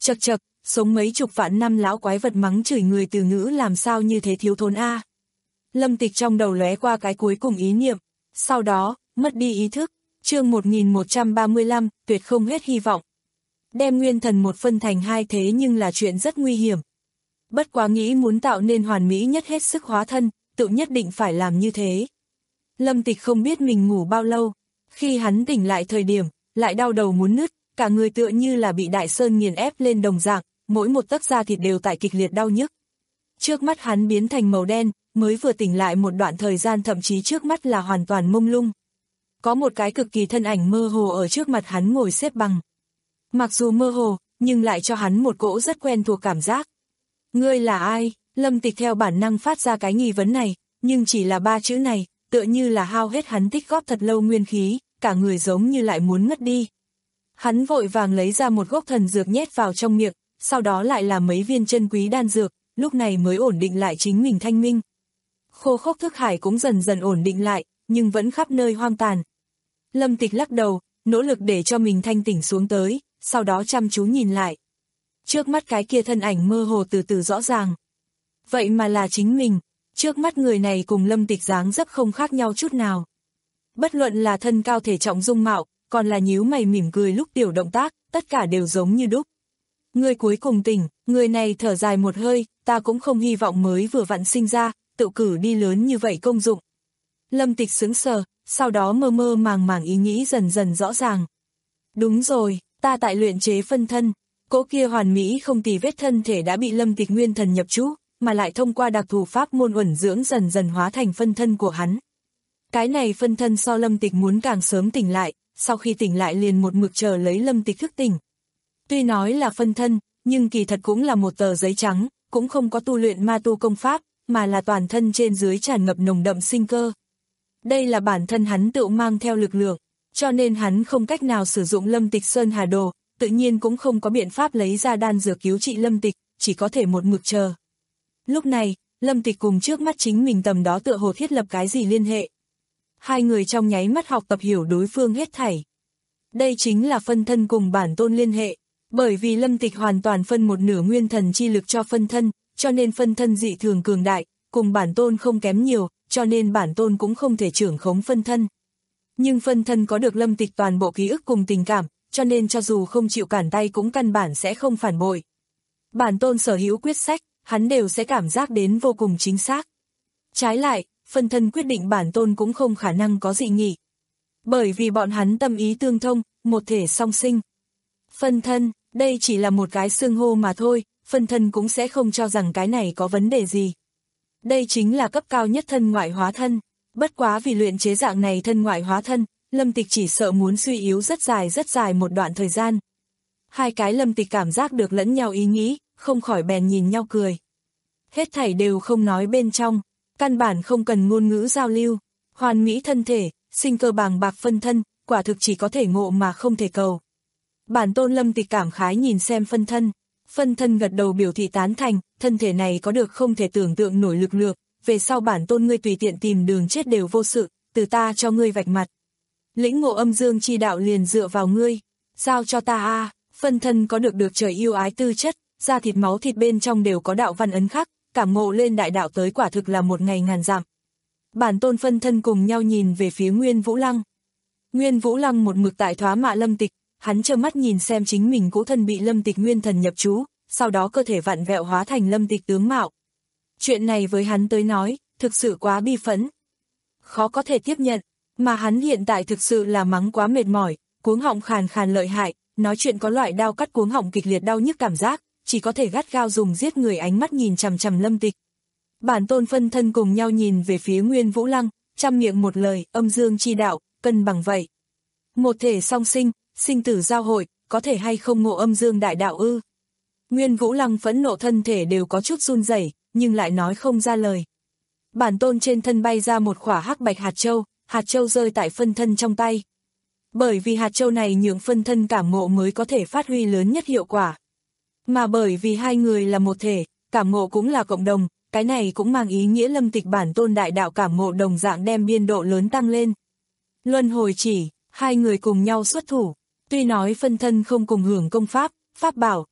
Chậc chậc, sống mấy chục vạn năm lão quái vật mắng chửi người từ ngữ làm sao như thế thiếu thốn a. Lâm Tịch trong đầu lóe qua cái cuối cùng ý niệm, sau đó, mất đi ý thức. Chương một nghìn một trăm ba mươi lăm, tuyệt không hết hy vọng. Đem nguyên thần một phân thành hai thế nhưng là chuyện rất nguy hiểm. Bất quá nghĩ muốn tạo nên hoàn mỹ nhất hết sức hóa thân, tự nhất định phải làm như thế. Lâm Tịch không biết mình ngủ bao lâu, khi hắn tỉnh lại thời điểm, lại đau đầu muốn nứt, cả người tựa như là bị đại sơn nghiền ép lên đồng dạng, mỗi một tấc da thịt đều tại kịch liệt đau nhức. Trước mắt hắn biến thành màu đen, mới vừa tỉnh lại một đoạn thời gian thậm chí trước mắt là hoàn toàn mông lung. Có một cái cực kỳ thân ảnh mơ hồ ở trước mặt hắn ngồi xếp bằng. Mặc dù mơ hồ, nhưng lại cho hắn một cỗ rất quen thuộc cảm giác. Ngươi là ai? Lâm Tịch theo bản năng phát ra cái nghi vấn này, nhưng chỉ là ba chữ này, tựa như là hao hết hắn tích góp thật lâu nguyên khí, cả người giống như lại muốn ngất đi. Hắn vội vàng lấy ra một gốc thần dược nhét vào trong miệng, sau đó lại là mấy viên chân quý đan dược, lúc này mới ổn định lại chính mình thanh minh. Khô khốc thức hải cũng dần dần ổn định lại, nhưng vẫn khắp nơi hoang tàn. Lâm Tịch lắc đầu, nỗ lực để cho mình thanh tỉnh xuống tới, sau đó chăm chú nhìn lại. Trước mắt cái kia thân ảnh mơ hồ từ từ rõ ràng. Vậy mà là chính mình, trước mắt người này cùng Lâm Tịch dáng dấp không khác nhau chút nào. Bất luận là thân cao thể trọng dung mạo, còn là nhíu mày mỉm cười lúc tiểu động tác, tất cả đều giống như đúc. Người cuối cùng tỉnh, người này thở dài một hơi, ta cũng không hy vọng mới vừa vặn sinh ra, tự cử đi lớn như vậy công dụng. Lâm Tịch sững sờ, sau đó mơ mơ màng màng ý nghĩ dần dần rõ ràng. Đúng rồi, ta tại luyện chế phân thân, cỗ kia hoàn mỹ không tì vết thân thể đã bị Lâm Tịch nguyên thần nhập trú, mà lại thông qua đặc thù pháp môn uẩn dưỡng dần dần hóa thành phân thân của hắn. Cái này phân thân so Lâm Tịch muốn càng sớm tỉnh lại, sau khi tỉnh lại liền một mực chờ lấy Lâm Tịch thức tỉnh. Tuy nói là phân thân, nhưng kỳ thật cũng là một tờ giấy trắng, cũng không có tu luyện ma tu công pháp, mà là toàn thân trên dưới tràn ngập nồng đậm sinh cơ. Đây là bản thân hắn tự mang theo lực lượng, cho nên hắn không cách nào sử dụng Lâm Tịch Sơn Hà Đồ, tự nhiên cũng không có biện pháp lấy ra đan dược cứu trị Lâm Tịch, chỉ có thể một mực chờ. Lúc này, Lâm Tịch cùng trước mắt chính mình tầm đó tựa hồ thiết lập cái gì liên hệ. Hai người trong nháy mắt học tập hiểu đối phương hết thảy. Đây chính là phân thân cùng bản tôn liên hệ, bởi vì Lâm Tịch hoàn toàn phân một nửa nguyên thần chi lực cho phân thân, cho nên phân thân dị thường cường đại, cùng bản tôn không kém nhiều, cho nên bản tôn cũng không thể trưởng khống phân thân. Nhưng phân thân có được Lâm Tịch toàn bộ ký ức cùng tình cảm, cho nên cho dù không chịu cản tay cũng căn bản sẽ không phản bội. Bản tôn sở hữu quyết sách, hắn đều sẽ cảm giác đến vô cùng chính xác. Trái lại, phân thân quyết định bản tôn cũng không khả năng có dị nghị. Bởi vì bọn hắn tâm ý tương thông, một thể song sinh. Phân thân, đây chỉ là một cái xưng hô mà thôi, phân thân cũng sẽ không cho rằng cái này có vấn đề gì. Đây chính là cấp cao nhất thân ngoại hóa thân. Bất quá vì luyện chế dạng này thân ngoại hóa thân, Lâm Tịch chỉ sợ muốn suy yếu rất dài rất dài một đoạn thời gian. Hai cái Lâm Tịch cảm giác được lẫn nhau ý nghĩ, không khỏi bèn nhìn nhau cười. Hết thảy đều không nói bên trong, căn bản không cần ngôn ngữ giao lưu, hoàn mỹ thân thể, sinh cơ bàng bạc phân thân, quả thực chỉ có thể ngộ mà không thể cầu. Bản tôn Lâm Tịch cảm khái nhìn xem phân thân, phân thân gật đầu biểu thị tán thành, thân thể này có được không thể tưởng tượng nổi lực lượng, về sau bản tôn ngươi tùy tiện tìm đường chết đều vô sự, từ ta cho ngươi vạch mặt. Lĩnh ngộ âm dương chi đạo liền dựa vào ngươi, giao cho ta a. Phân thân có được được trời yêu ái tư chất, da thịt máu thịt bên trong đều có đạo văn ấn khắc, cảm ngộ lên đại đạo tới quả thực là một ngày ngàn dặm. Bản tôn phân thân cùng nhau nhìn về phía Nguyên Vũ Lăng. Nguyên Vũ Lăng một mực tại thoá mạ Lâm Tịch, hắn trơ mắt nhìn xem chính mình cũ thân bị Lâm Tịch nguyên thần nhập trú, sau đó cơ thể vặn vẹo hóa thành Lâm Tịch tướng mạo. Chuyện này với hắn tới nói, thực sự quá bi phẫn. Khó có thể tiếp nhận, mà hắn hiện tại thực sự là mắng quá mệt mỏi, cuống họng khàn khàn lợi hại, nói chuyện có loại đau cắt cuống họng kịch liệt đau nhức cảm giác, chỉ có thể gắt gao dùng giết người ánh mắt nhìn chằm chằm Lâm Tịch. Bản tôn phân thân cùng nhau nhìn về phía Nguyên Vũ Lăng, trăm miệng một lời, âm dương chi đạo, cân bằng vậy. Một thể song sinh, sinh tử giao hội, có thể hay không ngộ âm dương đại đạo ư? Nguyên Vũ Lăng phẫn nộ thân thể đều có chút run rẩy, nhưng lại nói không ra lời. Bản tôn trên thân bay ra một khỏa hắc bạch hạt châu, hạt châu rơi tại phân thân trong tay. Bởi vì hạt châu này nhượng phân thân cảm ngộ mới có thể phát huy lớn nhất hiệu quả. Mà bởi vì hai người là một thể, cảm ngộ cũng là cộng đồng, cái này cũng mang ý nghĩa Lâm Tịch bản tôn đại đạo cảm ngộ đồng dạng đem biên độ lớn tăng lên. Luân hồi chỉ, hai người cùng nhau xuất thủ, tuy nói phân thân không cùng hưởng công pháp, pháp bảo,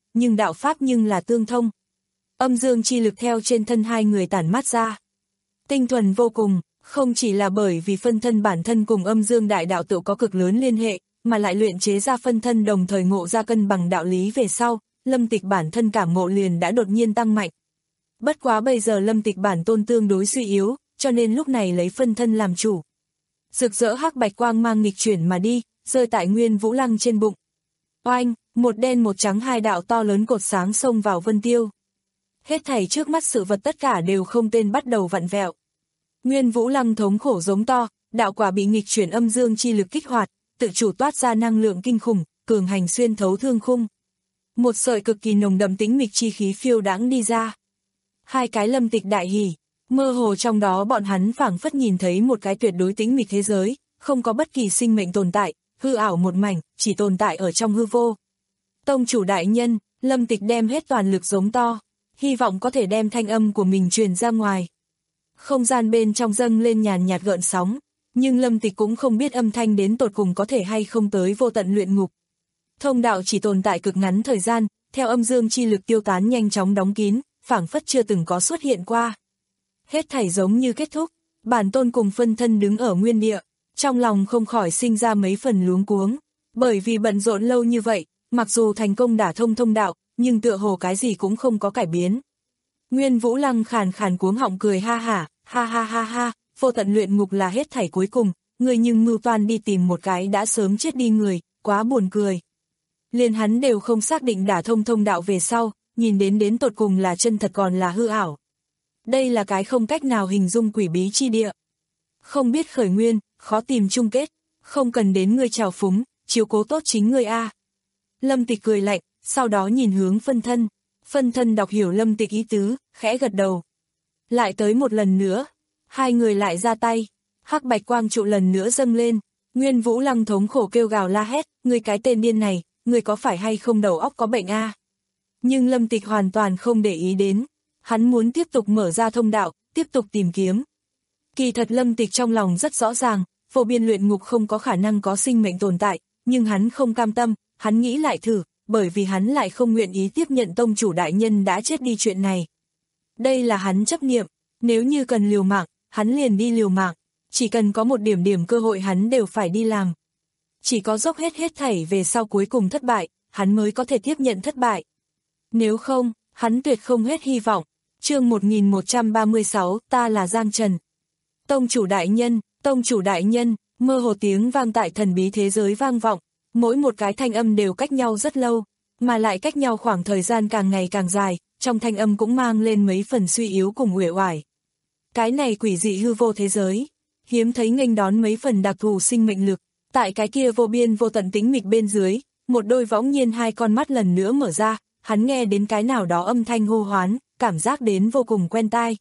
nhưng đạo pháp nhưng là tương thông. Âm dương chi lực theo trên thân hai người tản mát ra. Tinh thuần vô cùng, không chỉ là bởi vì phân thân bản thân cùng âm dương đại đạo tự có cực lớn liên hệ, mà lại luyện chế ra phân thân đồng thời ngộ ra cân bằng đạo lý về sau, Lâm Tịch bản thân cảm ngộ liền đã đột nhiên tăng mạnh. Bất quá bây giờ Lâm Tịch bản tôn tương đối suy yếu, cho nên lúc này lấy phân thân làm chủ. Rực rỡ hắc bạch quang mang nghịch chuyển mà đi, rơi tại Nguyên Vũ Lăng trên bụng. Oanh, một đen một trắng hai đạo to lớn cột sáng xông vào vân tiêu. Hết thảy trước mắt sự vật tất cả đều không tên bắt đầu vặn vẹo. Nguyên Vũ Lăng thống khổ giống to, đạo quả bị nghịch chuyển âm dương chi lực kích hoạt, tự chủ toát ra năng lượng kinh khủng, cường hành xuyên thấu thương khung. Một sợi cực kỳ nồng đậm tĩnh mịch chi khí phiêu đãng đi ra. Hai cái Lâm Tịch đại hỉ, mơ hồ trong đó bọn hắn phảng phất nhìn thấy một cái tuyệt đối tĩnh mịch thế giới, không có bất kỳ sinh mệnh tồn tại, hư ảo một mảnh, chỉ tồn tại ở trong hư vô. Tông chủ đại nhân, Lâm Tịch đem hết toàn lực giống to, hy vọng có thể đem thanh âm của mình truyền ra ngoài. Không gian bên trong dâng lên nhàn nhạt gợn sóng, nhưng Lâm Tịch cũng không biết âm thanh đến tột cùng có thể hay không tới vô tận luyện ngục. Thông đạo chỉ tồn tại cực ngắn thời gian, theo âm dương chi lực tiêu tán nhanh chóng đóng kín, phảng phất chưa từng có xuất hiện qua. Hết thảy giống như kết thúc, bản tôn cùng phân thân đứng ở nguyên địa, trong lòng không khỏi sinh ra mấy phần luống cuống, bởi vì bận rộn lâu như vậy, mặc dù thành công đả thông thông đạo, nhưng tựa hồ cái gì cũng không có cải biến. Nguyên Vũ Lăng khàn khàn cuống họng cười ha hả, ha ha ha ha, vô tận luyện ngục là hết thảy cuối cùng, người nhưng mưu toan đi tìm một cái đã sớm chết đi người, quá buồn cười. Liền hắn đều không xác định đả thông thông đạo về sau, nhìn đến đến tột cùng là chân thật còn là hư ảo. Đây là cái không cách nào hình dung quỷ bí chi địa. Không biết khởi nguyên, khó tìm chung kết, không cần đến người trào phúng, chiếu cố tốt chính người a. Lâm Tịch cười lạnh, sau đó nhìn hướng phân thân. Phân thân đọc hiểu Lâm Tịch ý tứ, khẽ gật đầu. Lại tới một lần nữa, hai người lại ra tay, hắc bạch quang trụ lần nữa dâng lên. Nguyên Vũ Lăng thống khổ kêu gào la hét, người cái tên điên này, người có phải hay không đầu óc có bệnh a? Nhưng Lâm Tịch hoàn toàn không để ý đến, hắn muốn tiếp tục mở ra thông đạo, tiếp tục tìm kiếm. Kỳ thật Lâm Tịch trong lòng rất rõ ràng, vô biên luyện ngục không có khả năng có sinh mệnh tồn tại, nhưng hắn không cam tâm, hắn nghĩ lại thử, bởi vì hắn lại không nguyện ý tiếp nhận tông chủ đại nhân đã chết đi chuyện này. Đây là hắn chấp niệm, nếu như cần liều mạng, hắn liền đi liều mạng, chỉ cần có một điểm điểm cơ hội hắn đều phải đi làm. Chỉ có dốc hết hết thảy về sau cuối cùng thất bại, hắn mới có thể tiếp nhận thất bại. Nếu không, hắn tuyệt không hết hy vọng. Chương một nghìn một trăm ba mươi sáu, ta là Giang Trần. Tông chủ đại nhân, tông chủ đại nhân, mơ hồ tiếng vang tại thần bí thế giới vang vọng, mỗi một cái thanh âm đều cách nhau rất lâu, mà lại cách nhau khoảng thời gian càng ngày càng dài, trong thanh âm cũng mang lên mấy phần suy yếu cùng uể oải. Cái này quỷ dị hư vô thế giới, hiếm thấy nghênh đón mấy phần đặc thù sinh mệnh lực, tại cái kia vô biên vô tận tĩnh mịch bên dưới, một đôi võng nhiên hai con mắt lần nữa mở ra, hắn nghe đến cái nào đó âm thanh hô hoán, cảm giác đến vô cùng quen tai.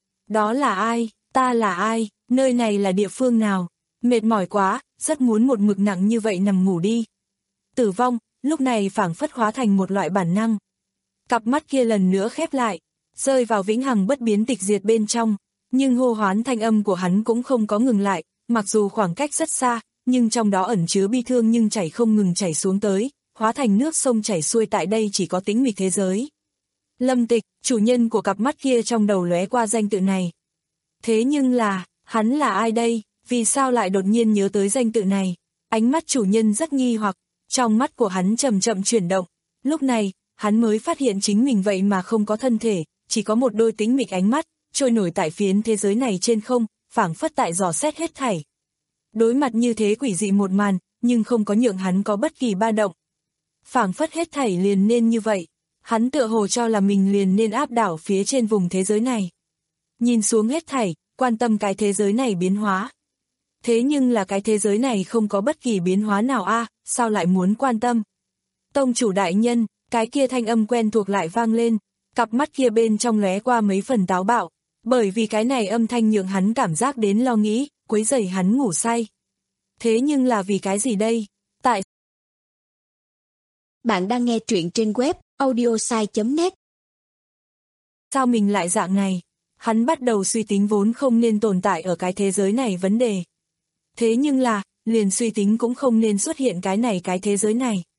Đó là ai? Ta là ai? Nơi này là địa phương nào? Mệt mỏi quá, rất muốn một mực nặng như vậy nằm ngủ đi. Tử vong, lúc này phảng phất hóa thành một loại bản năng. Cặp mắt kia lần nữa khép lại, rơi vào vĩnh hằng bất biến tịch diệt bên trong, nhưng hô hoán thanh âm của hắn cũng không có ngừng lại, mặc dù khoảng cách rất xa, nhưng trong đó ẩn chứa bi thương nhưng chảy không ngừng chảy xuống tới, hóa thành nước sông chảy xuôi tại đây chỉ có tĩnh mịch thế giới. Lâm Tịch, chủ nhân của cặp mắt kia trong đầu lóe qua danh tự này. Thế nhưng là, hắn là ai đây, vì sao lại đột nhiên nhớ tới danh tự này? Ánh mắt chủ nhân rất nghi hoặc, trong mắt của hắn chậm chậm chuyển động. Lúc này, hắn mới phát hiện chính mình vậy mà không có thân thể, chỉ có một đôi tĩnh mịch ánh mắt, trôi nổi tại phiến thế giới này trên không, phảng phất tại dò xét hết thảy. Đối mặt như thế quỷ dị một màn, nhưng không có nhượng hắn có bất kỳ ba động. Phảng phất hết thảy liền nên như vậy, hắn tựa hồ cho là mình liền nên áp đảo phía trên vùng thế giới này. Nhìn xuống hết thảy, quan tâm cái thế giới này biến hóa. Thế nhưng là cái thế giới này không có bất kỳ biến hóa nào a, à, sao lại muốn quan tâm? Tông chủ đại nhân, cái kia thanh âm quen thuộc lại vang lên, cặp mắt kia bên trong lóe qua mấy phần táo bạo, bởi vì cái này âm thanh nhượng hắn cảm giác đến lo nghĩ, quấy rầy hắn ngủ say. Thế nhưng là vì cái gì đây? Tại Bạn đang nghe truyện trên web audiosai chấm net. Sao mình lại dạng này? Hắn bắt đầu suy tính vốn không nên tồn tại ở cái thế giới này vấn đề. Thế nhưng là, liền suy tính cũng không nên xuất hiện cái này cái thế giới này.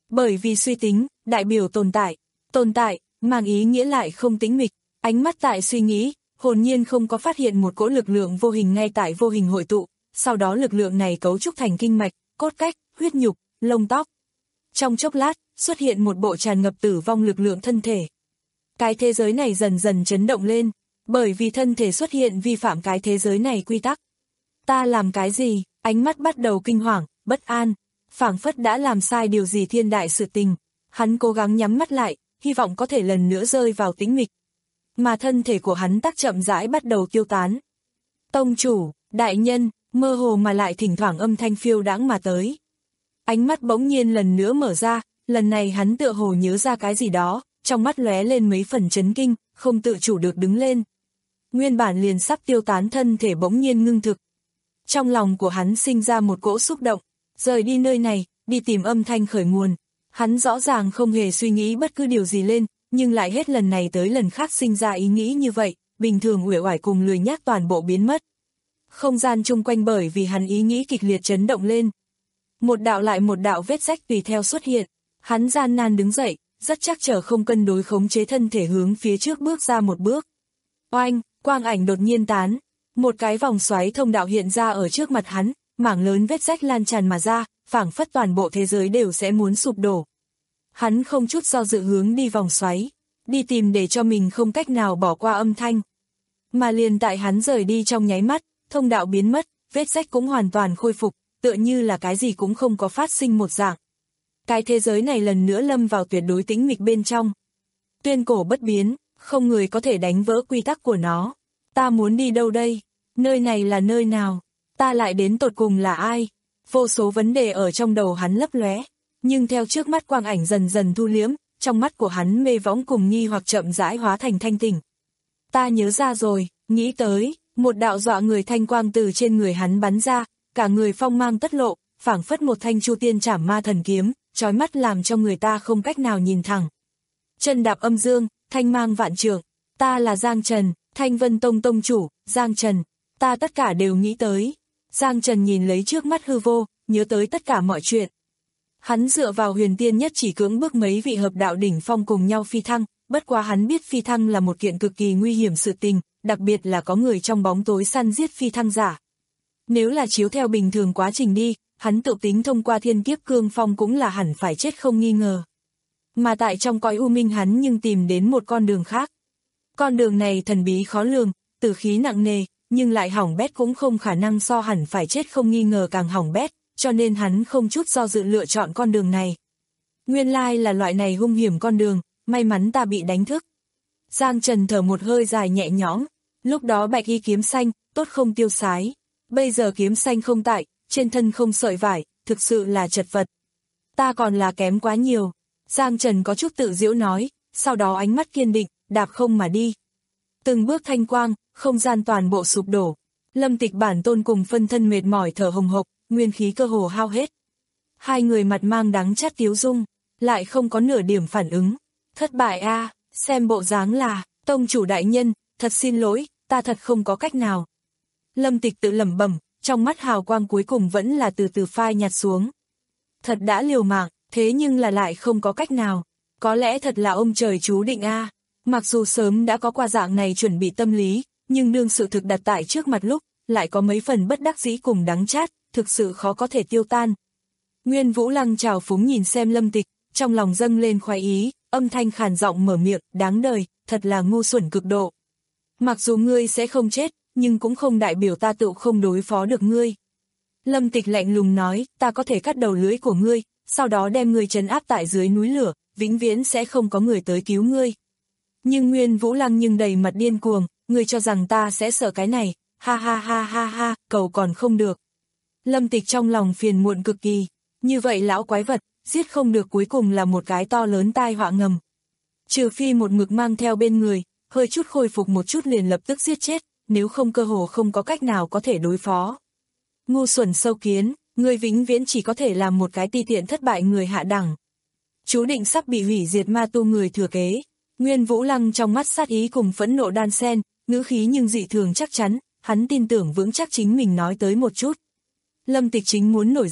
Bởi vì suy tính, đại biểu tồn tại. Tồn tại, mang ý nghĩa lại không tĩnh mịch. Ánh mắt tại suy nghĩ, hồn nhiên không có phát hiện một cỗ lực lượng vô hình ngay tại vô hình hội tụ. Sau đó lực lượng này cấu trúc thành kinh mạch, cốt cách, huyết nhục, lông tóc. Trong chốc lát, xuất hiện một bộ tràn ngập tử vong lực lượng thân thể. Cái thế giới này dần dần chấn động lên, bởi vì thân thể xuất hiện vi phạm cái thế giới này quy tắc. Ta làm cái gì? Ánh mắt bắt đầu kinh hoàng, bất an, phảng phất đã làm sai điều gì thiên đại sự tình. Hắn cố gắng nhắm mắt lại, hy vọng có thể lần nữa rơi vào tĩnh mịch. Mà thân thể của hắn tắc chậm rãi bắt đầu tiêu tán. Tông chủ, đại nhân, mơ hồ mà lại thỉnh thoảng âm thanh phiêu đãng mà tới. Ánh mắt bỗng nhiên lần nữa mở ra, lần này hắn tựa hồ nhớ ra cái gì đó, trong mắt lóe lên mấy phần chấn kinh, không tự chủ được đứng lên. Nguyên bản liền sắp tiêu tán thân thể bỗng nhiên ngưng thực. Trong lòng của hắn sinh ra một cỗ xúc động, rời đi nơi này, đi tìm âm thanh khởi nguồn. Hắn rõ ràng không hề suy nghĩ bất cứ điều gì lên, nhưng lại hết lần này tới lần khác sinh ra ý nghĩ như vậy, bình thường uể oải cùng lười nhác toàn bộ biến mất. Không gian chung quanh bởi vì hắn ý nghĩ kịch liệt chấn động lên. Một đạo lại một đạo vết rách tùy theo xuất hiện, hắn gian nan đứng dậy, rất chắc chở không cân đối khống chế thân thể hướng phía trước bước ra một bước. Oanh, quang ảnh đột nhiên tán, một cái vòng xoáy thông đạo hiện ra ở trước mặt hắn, mảng lớn vết rách lan tràn mà ra, phảng phất toàn bộ thế giới đều sẽ muốn sụp đổ. Hắn không chút do dự hướng đi vòng xoáy, đi tìm để cho mình không cách nào bỏ qua âm thanh. Mà liền tại hắn rời đi trong nháy mắt, thông đạo biến mất, vết rách cũng hoàn toàn khôi phục, tựa như là cái gì cũng không có phát sinh một dạng. Cái thế giới này lần nữa lâm vào tuyệt đối tĩnh mịch bên trong. Tuyên cổ bất biến, không người có thể đánh vỡ quy tắc của nó. Ta muốn đi đâu đây? Nơi này là nơi nào? Ta lại đến tột cùng là ai? Vô số vấn đề ở trong đầu hắn lấp lóe, nhưng theo trước mắt quang ảnh dần dần thu liếm, trong mắt của hắn mê võng cùng nghi hoặc chậm rãi hóa thành thanh tỉnh. Ta nhớ ra rồi, nghĩ tới, một đạo dọa người thanh quang từ trên người hắn bắn ra, cả người phong mang tất lộ, phảng phất một thanh chu tiên trảm ma thần kiếm, chói mắt làm cho người ta không cách nào nhìn thẳng. Chân đạp âm dương, thanh mang vạn trượng, ta là Giang Trần, Thanh Vân Tông tông chủ, Giang Trần, ta tất cả đều nghĩ tới. Giang Trần nhìn lấy trước mắt hư vô, nhớ tới tất cả mọi chuyện. Hắn dựa vào huyền tiên nhất chỉ cưỡng bức mấy vị hợp đạo đỉnh phong cùng nhau phi thăng, bất quá hắn biết phi thăng là một kiện cực kỳ nguy hiểm sự tình, đặc biệt là có người trong bóng tối săn giết phi thăng giả. Nếu là chiếu theo bình thường quá trình đi, hắn tự tính thông qua thiên kiếp cương phong cũng là hẳn phải chết không nghi ngờ. Mà tại trong cõi u minh hắn nhưng tìm đến một con đường khác. Con đường này thần bí khó lường, tử khí nặng nề, nhưng lại hỏng bét cũng không khả năng so hẳn phải chết không nghi ngờ càng hỏng bét, cho nên hắn không chút do dự lựa chọn con đường này. Nguyên lai là loại này hung hiểm con đường, may mắn ta bị đánh thức. Giang Trần thở một hơi dài nhẹ nhõm, lúc đó bạch y kiếm xanh, tốt không tiêu sái. Bây giờ kiếm xanh không tại, trên thân không sợi vải, thực sự là chật vật. Ta còn là kém quá nhiều. Giang Trần có chút tự giễu nói, sau đó ánh mắt kiên định, đạp không mà đi. Từng bước thanh quang, không gian toàn bộ sụp đổ. Lâm Tịch bản tôn cùng phân thân mệt mỏi thở hồng hộc, nguyên khí cơ hồ hao hết. Hai người mặt mang đắng chát tiếu dung, lại không có nửa điểm phản ứng. Thất bại a, à, xem bộ dáng là, tông chủ đại nhân, thật xin lỗi, ta thật không có cách nào. Lâm Tịch tự lẩm bẩm, trong mắt hào quang cuối cùng vẫn là từ từ phai nhạt xuống. Thật đã liều mạng, thế nhưng là lại không có cách nào. Có lẽ thật là ông trời chú định a. À. Mặc dù sớm đã có qua dạng này chuẩn bị tâm lý, nhưng đương sự thực đặt tại trước mặt lúc, lại có mấy phần bất đắc dĩ cùng đắng chát, thực sự khó có thể tiêu tan. Nguyên Vũ Lăng trào phúng nhìn xem Lâm Tịch, trong lòng dâng lên khoái ý, âm thanh khàn giọng mở miệng, đáng đời, thật là ngu xuẩn cực độ. Mặc dù ngươi sẽ không chết, nhưng cũng không đại biểu ta tự không đối phó được ngươi. Lâm Tịch lạnh lùng nói, ta có thể cắt đầu lưỡi của ngươi, sau đó đem ngươi trấn áp tại dưới núi lửa, vĩnh viễn sẽ không có người tới cứu ngươi. Nhưng Nguyên Vũ Lăng nhưng đầy mặt điên cuồng, ngươi cho rằng ta sẽ sợ cái này, ha ha ha ha ha, cầu còn không được. Lâm Tịch trong lòng phiền muộn cực kỳ, như vậy lão quái vật, giết không được cuối cùng là một cái to lớn tai họa ngầm. Trừ phi một mực mang theo bên người, hơi chút khôi phục một chút liền lập tức giết chết, nếu không cơ hồ không có cách nào có thể đối phó. Ngu xuẩn sâu kiến, ngươi vĩnh viễn chỉ có thể làm một cái ti tiện thất bại người hạ đẳng. Chú định sắp bị hủy diệt ma tu người thừa kế. Nguyên Vũ Lăng trong mắt sát ý cùng phẫn nộ đan xen, ngữ khí nhưng dị thường chắc chắn, hắn tin tưởng vững chắc chính mình nói tới một chút. Lâm Tịch chính muốn nổi giận,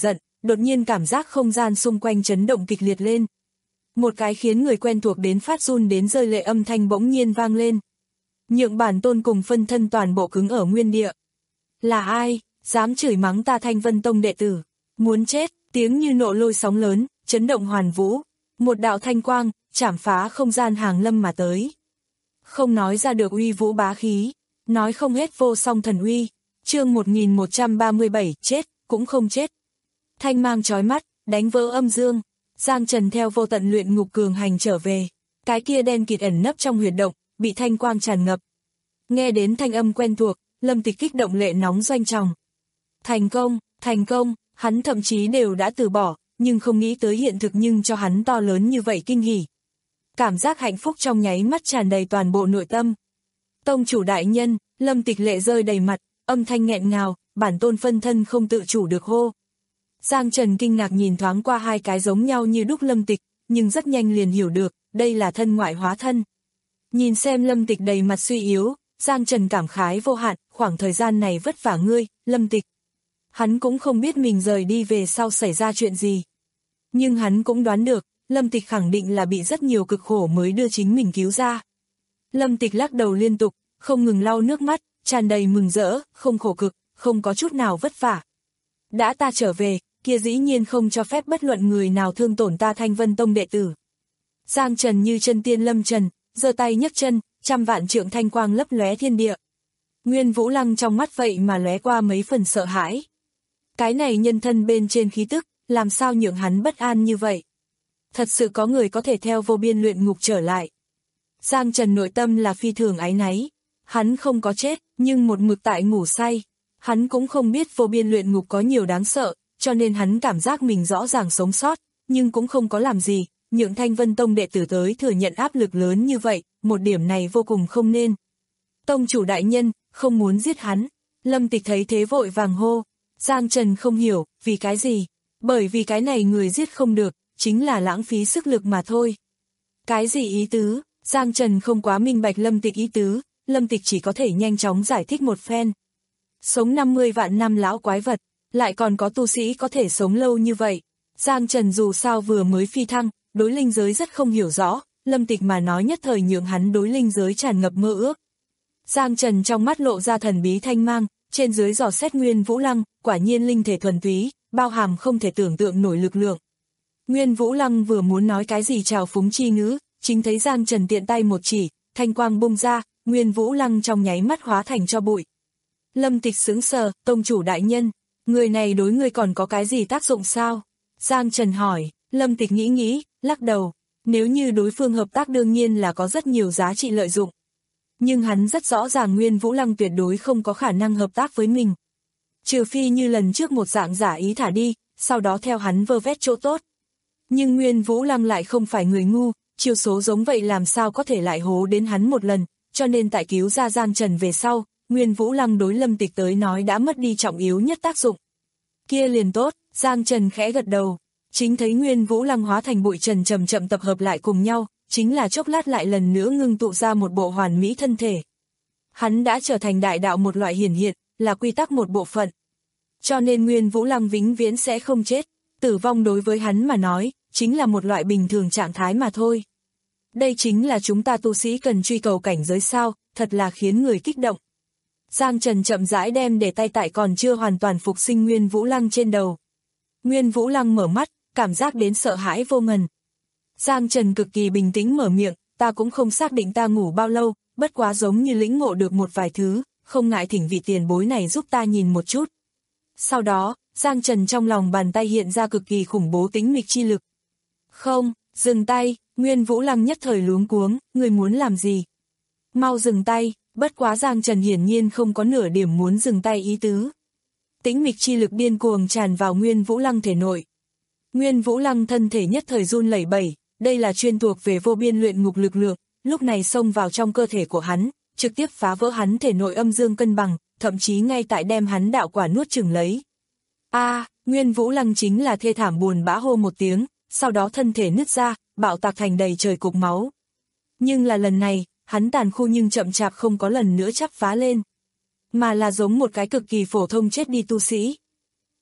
đột nhiên cảm giác không gian xung quanh chấn động kịch liệt lên. Một cái khiến người quen thuộc đến phát run đến rơi lệ âm thanh bỗng nhiên vang lên. Nhượng Bản Tôn cùng phân thân toàn bộ cứng ở nguyên địa. Là ai, dám chửi mắng ta Thanh Vân Tông đệ tử, muốn chết, tiếng như nộ lôi sóng lớn, chấn động hoàn vũ. Một đạo thanh quang, chảm phá không gian hàng lâm mà tới. Không nói ra được uy vũ bá khí, nói không hết vô song thần uy. Chương một nghìn một trăm ba mươi bảy, chết, cũng không chết. Thanh mang chói mắt, đánh vỡ âm dương. Giang Trần theo vô tận luyện ngục cường hành trở về. Cái kia đen kịt ẩn nấp trong huyệt động, bị thanh quang tràn ngập. Nghe đến thanh âm quen thuộc, Lâm Tịch kích động lệ nóng doanh tròng. Thành công, thành công, hắn thậm chí đều đã từ bỏ, nhưng không nghĩ tới hiện thực nhưng cho hắn to lớn như vậy kinh hỉ. Cảm giác hạnh phúc trong nháy mắt tràn đầy toàn bộ nội tâm. Tông chủ đại nhân, Lâm Tịch lệ rơi đầy mặt, âm thanh nghẹn ngào, Bản Tôn phân thân không tự chủ được hô. Giang Trần kinh ngạc nhìn thoáng qua hai cái giống nhau như đúc Lâm Tịch, nhưng rất nhanh liền hiểu được, đây là thân ngoại hóa thân. Nhìn xem Lâm Tịch đầy mặt suy yếu, Giang Trần cảm khái vô hạn, khoảng thời gian này vất vả ngươi, Lâm Tịch. Hắn cũng không biết mình rời đi về sau xảy ra chuyện gì. Nhưng hắn cũng đoán được, Lâm Tịch khẳng định là bị rất nhiều cực khổ mới đưa chính mình cứu ra. Lâm Tịch lắc đầu liên tục, không ngừng lau nước mắt, tràn đầy mừng rỡ, không khổ cực, không có chút nào vất vả. Đã ta trở về, kia dĩ nhiên không cho phép bất luận người nào thương tổn ta Thanh Vân Tông đệ tử. Giang Trần như chân tiên lâm trần, giơ tay nhấc chân, trăm vạn trượng thanh quang lấp lóe thiên địa. Nguyên Vũ Lăng trong mắt vậy mà lóe qua mấy phần sợ hãi. Cái này nhân thân bên trên khí tức, làm sao nhượng hắn bất an như vậy? Thật sự có người có thể theo vô biên luyện ngục trở lại. Giang Trần nội tâm là phi thường áy náy. Hắn không có chết, nhưng một mực tại ngủ say. Hắn cũng không biết vô biên luyện ngục có nhiều đáng sợ, cho nên hắn cảm giác mình rõ ràng sống sót, nhưng cũng không có làm gì, nhượng Thanh Vân Tông đệ tử tới thừa nhận áp lực lớn như vậy, một điểm này vô cùng không nên. Tông chủ đại nhân, không muốn giết hắn. Lâm Tịch thấy thế vội vàng hô. Giang Trần không hiểu, vì cái gì? Bởi vì cái này người giết không được, chính là lãng phí sức lực mà thôi. Cái gì ý tứ? Giang Trần không quá minh bạch Lâm Tịch ý tứ, Lâm Tịch chỉ có thể nhanh chóng giải thích một phen. Sống năm mươi vạn năm lão quái vật, lại còn có tu sĩ có thể sống lâu như vậy. Giang Trần dù sao vừa mới phi thăng, đối linh giới rất không hiểu rõ, Lâm Tịch mà nói nhất thời nhượng hắn đối linh giới tràn ngập mơ ước. Giang Trần trong mắt lộ ra thần bí thanh mang, trên dưới dò xét Nguyên Vũ Lăng, quả nhiên linh thể thuần túy, bao hàm không thể tưởng tượng nổi lực lượng. Nguyên Vũ Lăng vừa muốn nói cái gì trào phúng chi ngữ, chính thấy Giang Trần tiện tay một chỉ, thanh quang bung ra, Nguyên Vũ Lăng trong nháy mắt hóa thành cho bụi. Lâm Tịch sững sờ, tông chủ đại nhân, người này đối ngươi còn có cái gì tác dụng sao? Giang Trần hỏi, Lâm Tịch nghĩ nghĩ, lắc đầu, nếu như đối phương hợp tác đương nhiên là có rất nhiều giá trị lợi dụng. Nhưng hắn rất rõ ràng Nguyên Vũ Lăng tuyệt đối không có khả năng hợp tác với mình. Trừ phi như lần trước một dạng giả ý thả đi, sau đó theo hắn vơ vét chỗ tốt. Nhưng Nguyên Vũ Lăng lại không phải người ngu, chiêu số giống vậy làm sao có thể lại hố đến hắn một lần, cho nên tại cứu ra Giang Trần về sau, Nguyên Vũ Lăng đối Lâm Tịch tới nói đã mất đi trọng yếu nhất tác dụng. Kia liền tốt, Giang Trần khẽ gật đầu, chính thấy Nguyên Vũ Lăng hóa thành bụi trần chậm chậm tập hợp lại cùng nhau, chính là chốc lát lại lần nữa ngưng tụ ra một bộ hoàn mỹ thân thể. Hắn đã trở thành đại đạo một loại hiển hiện, là quy tắc một bộ phận. Cho nên Nguyên Vũ Lăng vĩnh viễn sẽ không chết, tử vong đối với hắn mà nói, chính là một loại bình thường trạng thái mà thôi. Đây chính là chúng ta tu sĩ cần truy cầu cảnh giới sao, thật là khiến người kích động. Giang Trần chậm rãi đem để tay tại còn chưa hoàn toàn phục sinh Nguyên Vũ Lăng trên đầu. Nguyên Vũ Lăng mở mắt, cảm giác đến sợ hãi vô ngần. Giang Trần cực kỳ bình tĩnh mở miệng, ta cũng không xác định ta ngủ bao lâu, bất quá giống như lĩnh ngộ được một vài thứ, không ngại thỉnh vị tiền bối này giúp ta nhìn một chút. Sau đó, Giang Trần trong lòng bàn tay hiện ra cực kỳ khủng bố tính mịch chi lực. Không, dừng tay, Nguyên Vũ Lăng nhất thời luống cuống, người muốn làm gì? Mau dừng tay, bất quá Giang Trần hiển nhiên không có nửa điểm muốn dừng tay ý tứ. Tĩnh mịch chi lực điên cuồng tràn vào Nguyên Vũ Lăng thể nội. Nguyên Vũ Lăng thân thể nhất thời run lẩy bẩy, đây là chuyên thuộc về vô biên luyện ngục lực lượng, lúc này xông vào trong cơ thể của hắn, trực tiếp phá vỡ hắn thể nội âm dương cân bằng, thậm chí ngay tại đem hắn đạo quả nuốt chửng lấy. A, à, Nguyên Vũ Lăng chính là thê thảm buồn bã hô một tiếng, sau đó thân thể nứt ra, bạo tạc thành đầy trời cục máu. Nhưng là lần này, hắn tàn khu nhưng chậm chạp không có lần nữa chắp phá lên, mà là giống một cái cực kỳ phổ thông chết đi tu sĩ.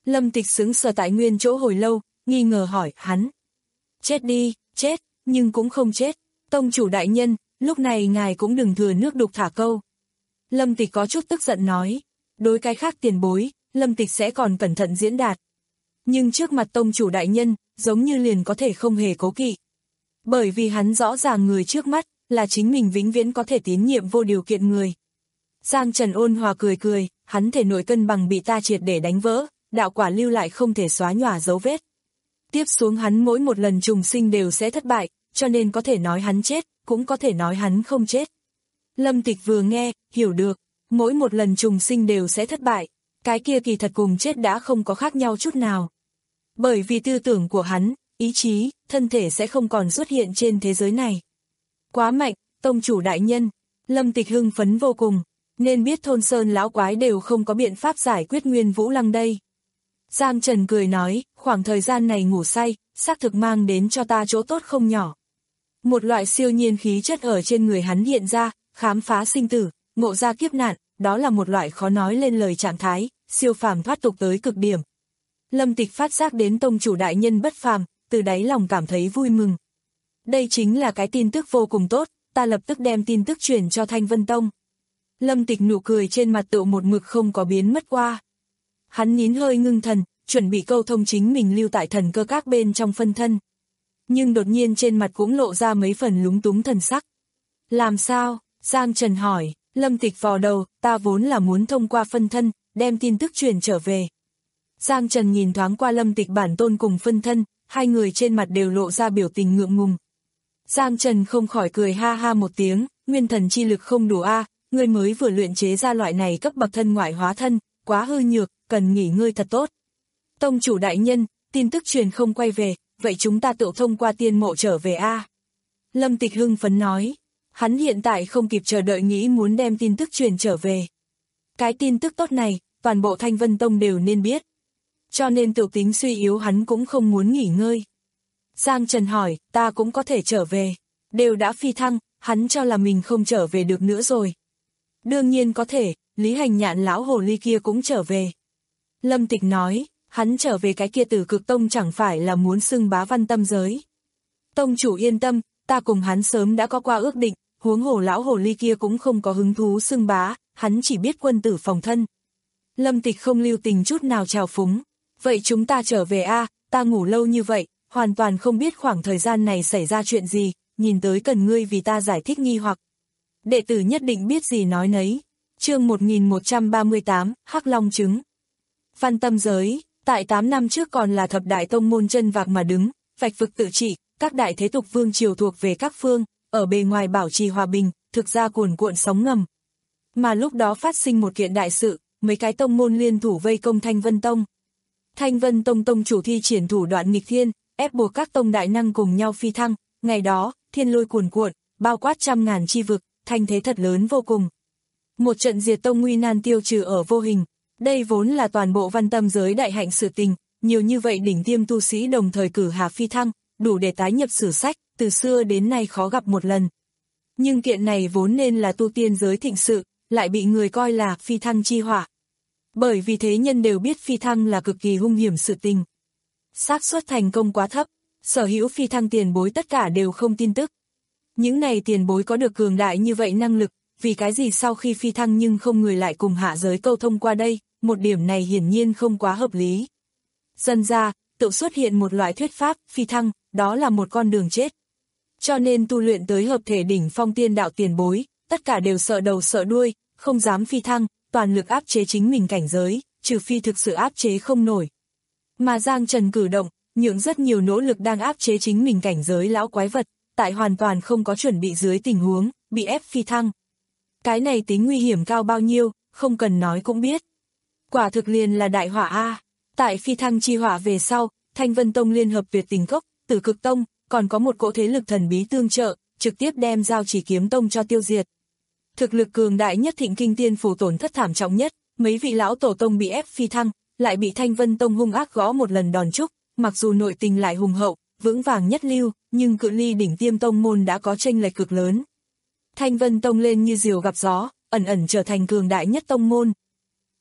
Lâm Tịch sững sờ tại nguyên chỗ hồi lâu, nghi ngờ hỏi, hắn. Chết đi, chết, nhưng cũng không chết. Tông chủ đại nhân, lúc này ngài cũng đừng thừa nước đục thả câu. Lâm Tịch có chút tức giận nói. Đối cái khác tiền bối, Lâm Tịch sẽ còn cẩn thận diễn đạt. Nhưng trước mặt tông chủ đại nhân, giống như liền có thể không hề cố kỵ. Bởi vì hắn rõ ràng người trước mắt, là chính mình vĩnh viễn có thể tín nhiệm vô điều kiện người. Giang Trần ôn hòa cười cười, hắn thể nội cân bằng bị ta triệt để đánh vỡ, đạo quả lưu lại không thể xóa nhòa dấu vết. Tiếp xuống hắn mỗi một lần trùng sinh đều sẽ thất bại, cho nên có thể nói hắn chết, cũng có thể nói hắn không chết. Lâm Tịch vừa nghe, hiểu được, mỗi một lần trùng sinh đều sẽ thất bại, cái kia kỳ thật cùng chết đã không có khác nhau chút nào. Bởi vì tư tưởng của hắn, ý chí, thân thể sẽ không còn xuất hiện trên thế giới này. Quá mạnh, tông chủ đại nhân, Lâm Tịch hưng phấn vô cùng, nên biết thôn sơn lão quái đều không có biện pháp giải quyết Nguyên Vũ Lăng đây. Giang Trần cười nói, khoảng thời gian này ngủ say, xác thực mang đến cho ta chỗ tốt không nhỏ. Một loại siêu nhiên khí chất ở trên người hắn hiện ra, khám phá sinh tử, ngộ ra kiếp nạn, đó là một loại khó nói lên lời trạng thái, siêu phàm thoát tục tới cực điểm. Lâm Tịch phát giác đến tông chủ đại nhân bất phàm, từ đáy lòng cảm thấy vui mừng. Đây chính là cái tin tức vô cùng tốt, ta lập tức đem tin tức truyền cho Thanh Vân Tông. Lâm Tịch nụ cười trên mặt tựu một mực không có biến mất qua. Hắn nín hơi ngưng thần, chuẩn bị câu thông chính mình lưu tại thần cơ các bên trong phân thân. Nhưng đột nhiên trên mặt cũng lộ ra mấy phần lúng túng thần sắc. Làm sao? Giang Trần hỏi. Lâm Tịch vò đầu, ta vốn là muốn thông qua phân thân, đem tin tức truyền trở về. Giang Trần nhìn thoáng qua Lâm Tịch bản tôn cùng phân thân, hai người trên mặt đều lộ ra biểu tình ngượng ngùng. Giang Trần không khỏi cười ha ha một tiếng, nguyên thần chi lực không đủ a, ngươi mới vừa luyện chế ra loại này cấp bậc thân ngoại hóa thân, quá hư nhược, cần nghỉ ngơi thật tốt. Tông chủ đại nhân, tin tức truyền không quay về, vậy chúng ta tự thông qua tiên mộ trở về a. Lâm Tịch hưng phấn nói, hắn hiện tại không kịp chờ đợi nghĩ muốn đem tin tức truyền trở về. Cái tin tức tốt này, toàn bộ Thanh Vân Tông đều nên biết. Cho nên tự tính suy yếu hắn cũng không muốn nghỉ ngơi. Giang Trần hỏi, ta cũng có thể trở về. Đều đã phi thăng, hắn cho là mình không trở về được nữa rồi. Đương nhiên có thể, Lý Hành Nhạn lão hồ ly kia cũng trở về. Lâm Tịch nói, hắn trở về cái kia Tử Cực Tông chẳng phải là muốn xưng bá văn tâm giới. Tông chủ yên tâm, ta cùng hắn sớm đã có qua ước định, huống hồ lão hồ ly kia cũng không có hứng thú xưng bá, hắn chỉ biết quân tử phòng thân. Lâm Tịch không lưu tình chút nào trào phúng. Vậy chúng ta trở về a, ta ngủ lâu như vậy, hoàn toàn không biết khoảng thời gian này xảy ra chuyện gì, nhìn tới cần ngươi vì ta giải thích nghi hoặc. Đệ tử nhất định biết gì nói nấy. Chương một nghìn một trăm ba mươi tám, Hắc Long trứng. Văn tâm giới, tại tám năm trước còn là thập đại tông môn chân vạc mà đứng, vạch vực tự trị, các đại thế tục vương triều thuộc về các phương, ở bề ngoài bảo trì hòa bình, thực ra cuồn cuộn sóng ngầm. Mà lúc đó phát sinh một kiện đại sự, mấy cái tông môn liên thủ vây công Thanh Vân Tông. Thanh Vân Tông tông chủ thi triển thủ đoạn nghịch thiên, ép buộc các tông đại năng cùng nhau phi thăng, ngày đó, thiên lôi cuồn cuộn, bao quát trăm ngàn chi vực, thanh thế thật lớn vô cùng. Một trận diệt tông nguy nan tiêu trừ ở vô hình, đây vốn là toàn bộ văn tâm giới đại hạnh sự tình, nhiều như vậy đỉnh tiêm tu sĩ đồng thời cử hà phi thăng, đủ để tái nhập sử sách, từ xưa đến nay khó gặp một lần. Nhưng kiện này vốn nên là tu tiên giới thịnh sự, lại bị người coi là phi thăng chi họa. Bởi vì thế nhân đều biết phi thăng là cực kỳ hung hiểm sự tình. Xác suất thành công quá thấp, sở hữu phi thăng tiền bối tất cả đều không tin tức. Những này tiền bối có được cường đại như vậy năng lực, vì cái gì sau khi phi thăng nhưng không người lại cùng hạ giới câu thông qua đây, một điểm này hiển nhiên không quá hợp lý. Dần ra, tự xuất hiện một loại thuyết pháp, phi thăng, đó là một con đường chết. Cho nên tu luyện tới hợp thể đỉnh phong tiên đạo tiền bối, tất cả đều sợ đầu sợ đuôi, không dám phi thăng, toàn lực áp chế chính mình cảnh giới, trừ phi thực sự áp chế không nổi. Mà Giang Trần cử động, nhượng rất nhiều nỗ lực đang áp chế chính mình cảnh giới lão quái vật, tại hoàn toàn không có chuẩn bị dưới tình huống, bị ép phi thăng. Cái này tính nguy hiểm cao bao nhiêu, không cần nói cũng biết. Quả thực liền là đại họa a. Tại phi thăng chi họa về sau, Thanh Vân Tông liên hợp Tuyệt Tình Cốc, Tử Cực Tông, còn có một cỗ thế lực thần bí tương trợ, trực tiếp đem Giao Chỉ Kiếm Tông cho tiêu diệt. Thực lực cường đại nhất Thịnh Kinh Tiên Phủ tổn thất thảm trọng nhất, mấy vị lão tổ tông bị ép phi thăng, lại bị Thanh Vân Tông hung ác gõ một lần đòn trúc, mặc dù nội tình lại hùng hậu, vững vàng nhất lưu, nhưng cự ly đỉnh tiêm tông môn đã có chênh lệch cực lớn. Thanh Vân Tông lên như diều gặp gió, ẩn ẩn trở thành cường đại nhất tông môn.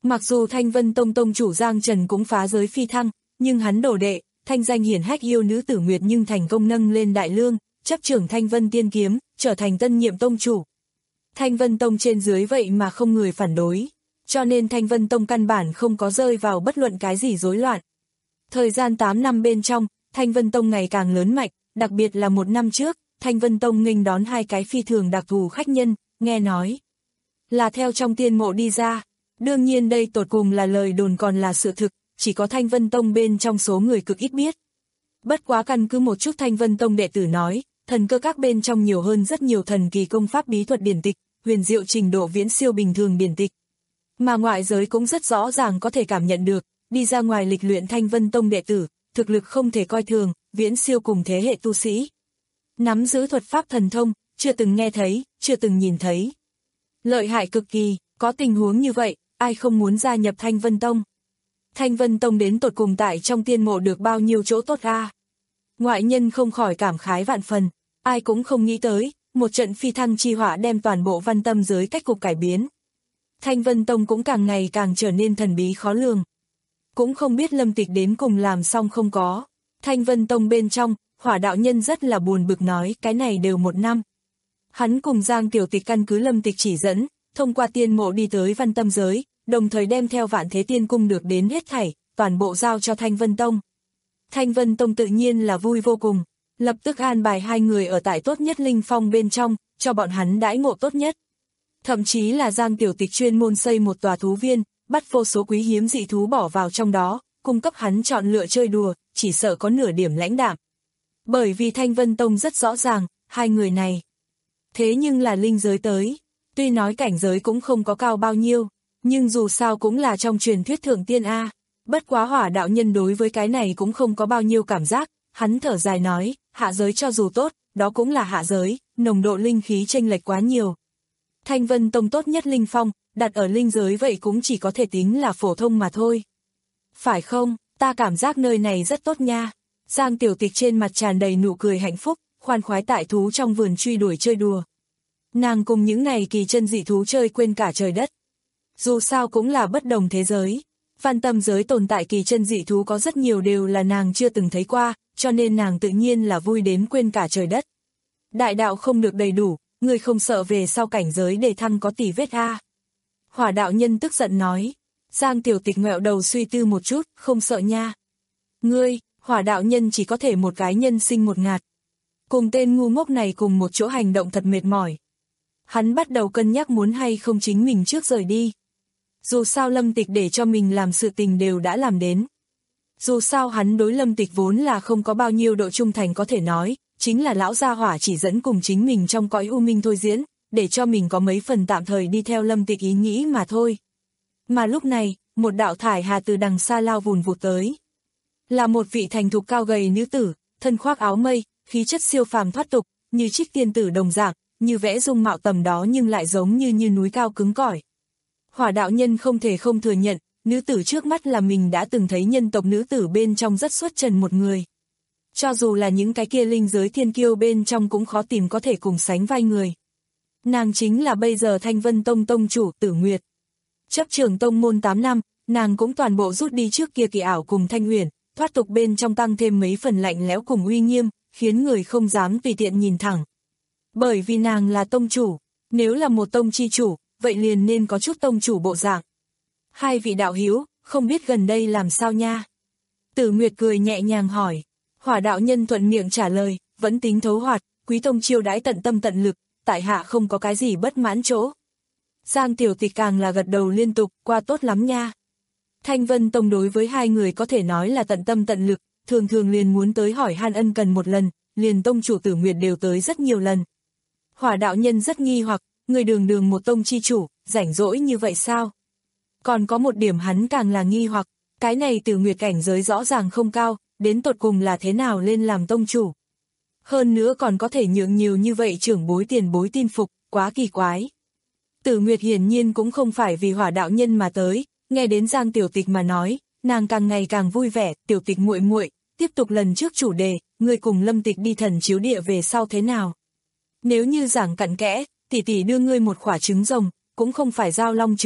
Mặc dù Thanh Vân Tông tông chủ Giang Trần cũng phá giới phi thăng, nhưng hắn đồ đệ, thanh danh hiển hách yêu nữ Tử Nguyệt nhưng thành công nâng lên đại lương, chấp trưởng Thanh Vân Tiên Kiếm, trở thành tân nhiệm tông chủ. Thanh Vân Tông trên dưới vậy mà không người phản đối, cho nên Thanh Vân Tông căn bản không có rơi vào bất luận cái gì rối loạn. Thời gian tám năm bên trong, Thanh Vân Tông ngày càng lớn mạnh, đặc biệt là một năm trước, Thanh Vân Tông nghênh đón hai cái phi thường đặc thù khách nhân, nghe nói là theo trong tiên mộ đi ra. Đương nhiên đây tột cùng là lời đồn còn là sự thực, chỉ có Thanh Vân Tông bên trong số người cực ít biết. Bất quá căn cứ một chút Thanh Vân Tông đệ tử nói, thần cơ các bên trong nhiều hơn rất nhiều thần kỳ công pháp bí thuật điển tịch, huyền diệu trình độ viễn siêu bình thường điển tịch. Mà ngoại giới cũng rất rõ ràng có thể cảm nhận được, đi ra ngoài lịch luyện Thanh Vân Tông đệ tử, thực lực không thể coi thường, viễn siêu cùng thế hệ tu sĩ. Nắm giữ thuật pháp thần thông, chưa từng nghe thấy, chưa từng nhìn thấy. Lợi hại cực kỳ, có tình huống như vậy, ai không muốn gia nhập Thanh Vân Tông. Thanh Vân Tông đến tột cùng tại trong tiên mộ được bao nhiêu chỗ tốt a. Ngoại nhân không khỏi cảm khái vạn phần, ai cũng không nghĩ tới, một trận phi thăng chi hỏa đem toàn bộ văn tâm giới cách cục cải biến. Thanh Vân Tông cũng càng ngày càng trở nên thần bí khó lường. Cũng không biết Lâm Tịch đến cùng làm xong không có. Thanh Vân Tông bên trong, Hỏa đạo nhân rất là buồn bực nói cái này đều một năm. Hắn cùng Giang Tiểu Tịch căn cứ Lâm Tịch chỉ dẫn, thông qua tiên mộ đi tới văn tâm giới, đồng thời đem theo Vạn Thế Tiên Cung được đến hết thảy, toàn bộ giao cho Thanh Vân Tông. Thanh Vân Tông tự nhiên là vui vô cùng, lập tức an bài hai người ở tại tốt nhất linh phong bên trong, cho bọn hắn đãi ngộ tốt nhất. Thậm chí là Giang Tiểu Tịch chuyên môn xây một tòa thú viên, bắt vô số quý hiếm dị thú bỏ vào trong đó, cung cấp hắn chọn lựa chơi đùa, chỉ sợ có nửa điểm lãnh đạm. Bởi vì Thanh Vân Tông rất rõ ràng, hai người này. Thế nhưng là linh giới tới, tuy nói cảnh giới cũng không có cao bao nhiêu, nhưng dù sao cũng là trong truyền thuyết thượng tiên A. Bất quá Hỏa đạo nhân đối với cái này cũng không có bao nhiêu cảm giác, hắn thở dài nói, hạ giới cho dù tốt, đó cũng là hạ giới, nồng độ linh khí chênh lệch quá nhiều. Thanh Vân Tông tốt nhất linh phong, đặt ở linh giới vậy cũng chỉ có thể tính là phổ thông mà thôi. Phải không, ta cảm giác nơi này rất tốt nha. Giang Tiểu Tịch trên mặt tràn đầy nụ cười hạnh phúc, khoan khoái tại thú trong vườn truy đuổi chơi đùa. Nàng cùng những này kỳ chân dị thú chơi quên cả trời đất. Dù sao cũng là bất đồng thế giới. Văn tâm giới tồn tại kỳ chân dị thú có rất nhiều đều là nàng chưa từng thấy qua, cho nên nàng tự nhiên là vui đến quên cả trời đất. Đại đạo không được đầy đủ, người không sợ về sau cảnh giới đề thăng có tỷ vết a. Hỏa đạo nhân tức giận nói. Giang Tiểu Tịch ngẹo đầu suy tư một chút, không sợ nha. Ngươi, Hỏa đạo nhân chỉ có thể một cái nhân sinh một ngạt. Cùng tên ngu ngốc này cùng một chỗ hành động thật mệt mỏi. Hắn bắt đầu cân nhắc muốn hay không chính mình trước rời đi. Dù sao Lâm Tịch để cho mình làm sự tình đều đã làm đến. Dù sao hắn đối Lâm Tịch vốn là không có bao nhiêu độ trung thành có thể nói, chính là lão gia hỏa chỉ dẫn cùng chính mình trong cõi u minh thôi diễn, để cho mình có mấy phần tạm thời đi theo Lâm Tịch ý nghĩ mà thôi. Mà lúc này, một đạo thải hà từ đằng xa lao vùn vụt tới. Là một vị thành thục cao gầy nữ tử, thân khoác áo mây, khí chất siêu phàm thoát tục, như trích tiên tử đồng dạng, như vẽ dung mạo tầm đó nhưng lại giống như như núi cao cứng cỏi. Hỏa đạo nhân không thể không thừa nhận, nữ tử trước mắt là mình đã từng thấy nhân tộc nữ tử bên trong rất xuất trần một người. Cho dù là những cái kia linh giới thiên kiêu bên trong cũng khó tìm có thể cùng sánh vai người. Nàng chính là bây giờ Thanh Vân Tông tông chủ Tử Nguyệt. Chấp trưởng tông môn tám năm, nàng cũng toàn bộ rút đi trước kia kỳ ảo cùng Thanh Huyền, thoát tục bên trong tăng thêm mấy phần lạnh lẽo cùng uy nghiêm, khiến người không dám tùy tiện nhìn thẳng. Bởi vì nàng là tông chủ, nếu là một tông chi chủ, vậy liền nên có chút tông chủ bộ dạng. Hai vị đạo hữu, không biết gần đây làm sao nha? Tử Nguyệt cười nhẹ nhàng hỏi. Hỏa đạo nhân thuận miệng trả lời, vẫn tính thấu hoạt, quý tông chiêu đãi tận tâm tận lực, tại hạ không có cái gì bất mãn chỗ. Giang Tiểu Tịch càng là gật đầu liên tục, qua tốt lắm nha. Thanh Vân Tông đối với hai người có thể nói là tận tâm tận lực, thường thường liền muốn tới hỏi han ân cần một lần, liền tông chủ Tử Nguyệt đều tới rất nhiều lần. Hỏa đạo nhân rất nghi hoặc, người đường đường một tông chi chủ, rảnh rỗi như vậy sao? Còn có một điểm hắn càng là nghi hoặc, cái này Tử Nguyệt cảnh giới rõ ràng không cao, đến tột cùng là thế nào lên làm tông chủ. Hơn nữa còn có thể nhượng nhiều như vậy trưởng bối tiền bối tin phục, quá kỳ quái. Tử Nguyệt hiển nhiên cũng không phải vì hỏa đạo nhân mà tới, nghe đến Giang Tiểu Tịch mà nói, nàng càng ngày càng vui vẻ, Tiểu Tịch muội muội, tiếp tục lần trước chủ đề, người cùng Lâm Tịch đi thần chiếu địa về sau thế nào? Nếu như giảng cặn kẽ, tỷ tỷ đưa ngươi một quả trứng rồng, cũng không phải giao long trứng,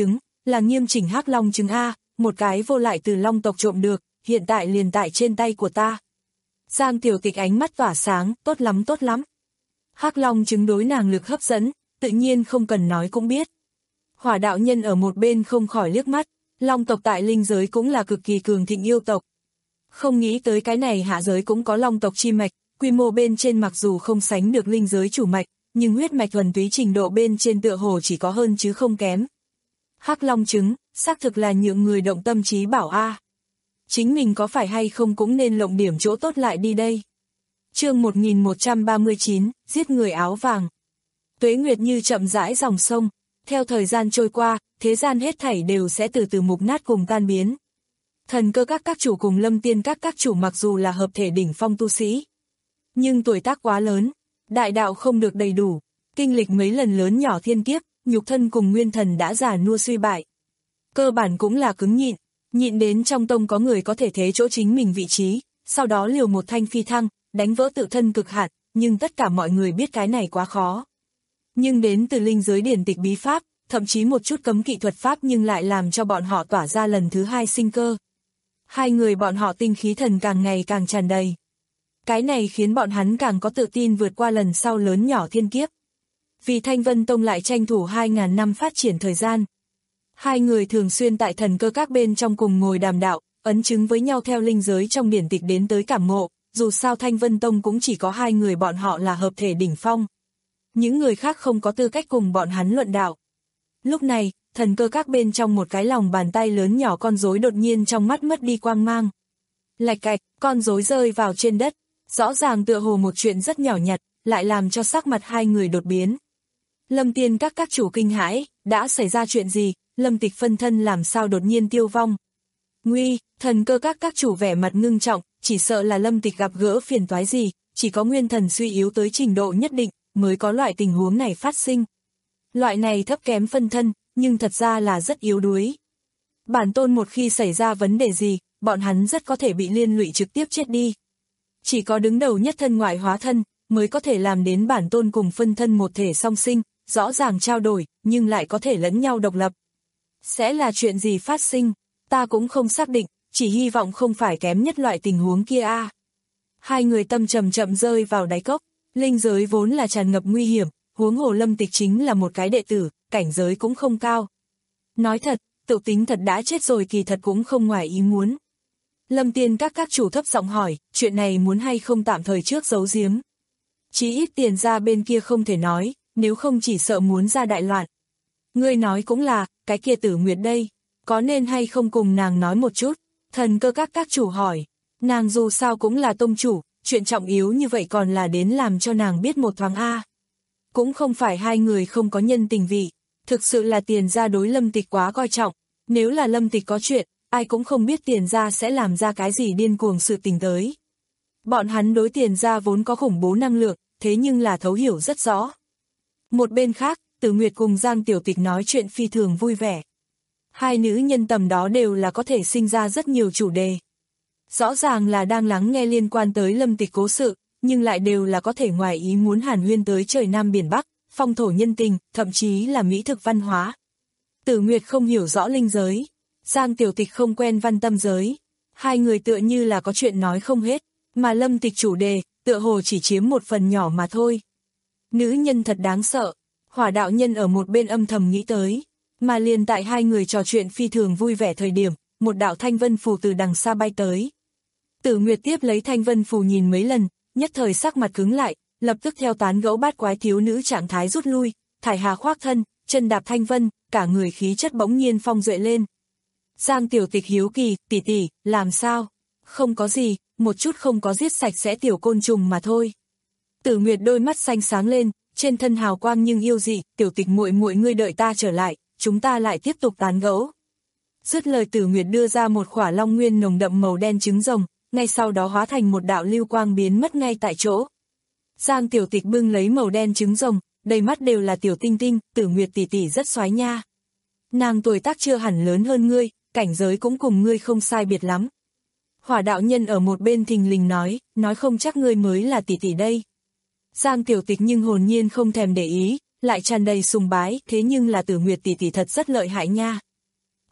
là nghiêm chỉnh hắc long trứng a, một cái vô lại từ long tộc trộm được, hiện tại liền tại trên tay của ta. Giang Tiểu Tịch ánh mắt tỏa sáng, tốt lắm tốt lắm. Hắc long trứng đối nàng lực hấp dẫn, tự nhiên không cần nói cũng biết. Hỏa đạo nhân ở một bên không khỏi liếc mắt, long tộc tại linh giới cũng là cực kỳ cường thịnh yêu tộc. Không nghĩ tới cái này hạ giới cũng có long tộc chi mạch, quy mô bên trên mặc dù không sánh được linh giới chủ mạch, nhưng huyết mạch thuần túy trình độ bên trên tựa hồ chỉ có hơn chứ không kém. Hắc long trứng, xác thực là nhượng người động tâm trí bảo a. Chính mình có phải hay không cũng nên lộng điểm chỗ tốt lại đi đây. Chương một nghìn một trăm ba mươi chín, giết người áo vàng. Tuế nguyệt như chậm rãi dòng sông, theo thời gian trôi qua, thế gian hết thảy đều sẽ từ từ mục nát cùng tan biến. Thần cơ các các chủ cùng lâm tiên các các chủ mặc dù là hợp thể đỉnh phong tu sĩ, nhưng tuổi tác quá lớn, đại đạo không được đầy đủ, kinh lịch mấy lần lớn nhỏ thiên kiếp, nhục thân cùng nguyên thần đã già nua suy bại. Cơ bản cũng là cứng nhịn, nhịn đến trong tông có người có thể thế chỗ chính mình vị trí, sau đó liều một thanh phi thăng, đánh vỡ tự thân cực hạn, nhưng tất cả mọi người biết cái này quá khó. Nhưng đến từ linh giới điển tịch bí pháp, thậm chí một chút cấm kỵ thuật pháp nhưng lại làm cho bọn họ tỏa ra lần thứ hai sinh cơ. Hai người bọn họ tinh khí thần càng ngày càng tràn đầy. Cái này khiến bọn hắn càng có tự tin vượt qua lần sau lớn nhỏ thiên kiếp. Vì Thanh Vân Tông lại tranh thủ hai ngàn năm phát triển thời gian. Hai người thường xuyên tại thần cơ các bên trong cùng ngồi đàm đạo, ấn chứng với nhau theo linh giới trong điển tịch đến tới cảm ngộ, dù sao Thanh Vân Tông cũng chỉ có hai người bọn họ là hợp thể đỉnh phong. Những người khác không có tư cách cùng bọn hắn luận đạo. Lúc này, thần cơ các bên trong một cái lòng bàn tay lớn nhỏ con rối đột nhiên trong mắt mất đi quang mang. Lạch cạch, con rối rơi vào trên đất, rõ ràng tựa hồ một chuyện rất nhỏ nhặt, lại làm cho sắc mặt hai người đột biến. Lâm tiên các các chủ kinh hãi, đã xảy ra chuyện gì, Lâm Tịch phân thân làm sao đột nhiên tiêu vong. Nguy, thần cơ các các chủ vẻ mặt ngưng trọng, chỉ sợ là Lâm Tịch gặp gỡ phiền toái gì, chỉ có nguyên thần suy yếu tới trình độ nhất định, mới có loại tình huống này phát sinh. Loại này thấp kém phân thân, nhưng thật ra là rất yếu đuối. Bản tôn một khi xảy ra vấn đề gì, bọn hắn rất có thể bị liên lụy trực tiếp chết đi. Chỉ có đứng đầu nhất thân ngoại hóa thân, mới có thể làm đến bản tôn cùng phân thân một thể song sinh, rõ ràng trao đổi, nhưng lại có thể lẫn nhau độc lập. Sẽ là chuyện gì phát sinh, ta cũng không xác định, chỉ hy vọng không phải kém nhất loại tình huống kia a. À. Hai người tâm chậm chậm rơi vào đáy cốc, linh giới vốn là tràn ngập nguy hiểm, huống hồ Lâm Tịch chính là một cái đệ tử, cảnh giới cũng không cao. Nói thật, tự tính thật đã chết rồi kỳ thật cũng không ngoài ý muốn. Lâm tiên các các chủ thấp giọng hỏi, chuyện này muốn hay không tạm thời trước giấu giếm. Chí ít tiền ra bên kia không thể nói, nếu không chỉ sợ muốn ra đại loạn. Ngươi nói cũng là, cái kia Tử Nguyệt đây, có nên hay không cùng nàng nói một chút? Thần cơ các các chủ hỏi, nàng dù sao cũng là tông chủ, chuyện trọng yếu như vậy còn là đến làm cho nàng biết một thoáng a. Cũng không phải hai người không có nhân tình vị, thực sự là tiền gia đối Lâm Tịch quá coi trọng, nếu là Lâm Tịch có chuyện, ai cũng không biết tiền gia sẽ làm ra cái gì điên cuồng sự tình tới. Bọn hắn đối tiền gia vốn có khủng bố năng lượng, thế nhưng là thấu hiểu rất rõ. Một bên khác, Tử Nguyệt cùng Giang Tiểu Tịch nói chuyện phi thường vui vẻ. Hai nữ nhân tầm đó đều là có thể sinh ra rất nhiều chủ đề. Rõ ràng là đang lắng nghe liên quan tới Lâm Tịch cố sự, nhưng lại đều là có thể ngoài ý muốn hàn huyên tới trời Nam Biển Bắc, phong thổ nhân tình, thậm chí là mỹ thực văn hóa. Tử Nguyệt không hiểu rõ linh giới, Giang Tiểu Tịch không quen văn tâm giới. Hai người tựa như là có chuyện nói không hết, mà Lâm Tịch chủ đề, tựa hồ chỉ chiếm một phần nhỏ mà thôi. Nữ nhân thật đáng sợ, Hỏa đạo nhân ở một bên âm thầm nghĩ tới, mà liền tại hai người trò chuyện phi thường vui vẻ thời điểm, một đạo thanh vân phù từ đằng xa bay tới. Tử Nguyệt tiếp lấy thanh vân phù nhìn mấy lần, nhất thời sắc mặt cứng lại, lập tức theo tán gẫu bát quái thiếu nữ trạng thái rút lui, thải hà khoác thân, chân đạp thanh vân, cả người khí chất bỗng nhiên phong duệ lên. Giang Tiểu Tịch hiếu kỳ, tỷ tỷ, làm sao? Không có gì, một chút không có giết sạch sẽ tiểu côn trùng mà thôi. Tử Nguyệt đôi mắt xanh sáng lên, trên thân hào quang nhưng yêu dị, Tiểu Tịch muội muội ngươi đợi ta trở lại, chúng ta lại tiếp tục tán gẫu. Dứt lời Tử Nguyệt đưa ra một khỏa long nguyên nồng đậm màu đen trứng rồng, ngay sau đó hóa thành một đạo lưu quang biến mất ngay tại chỗ. Giang Tiểu Tịch bưng lấy màu đen trứng rồng, đầy mắt đều là tiểu tinh tinh, Tử Nguyệt tỷ tỷ rất xoái nha. Nàng tuổi tác chưa hẳn lớn hơn ngươi, cảnh giới cũng cùng ngươi không sai biệt lắm. Hỏa đạo nhân ở một bên thình lình nói, nói không chắc ngươi mới là tỷ tỷ đây. Giang Tiểu Tịch nhưng hồn nhiên không thèm để ý, lại tràn đầy sùng bái, thế nhưng là Tử Nguyệt tỷ tỷ thật rất lợi hại nha.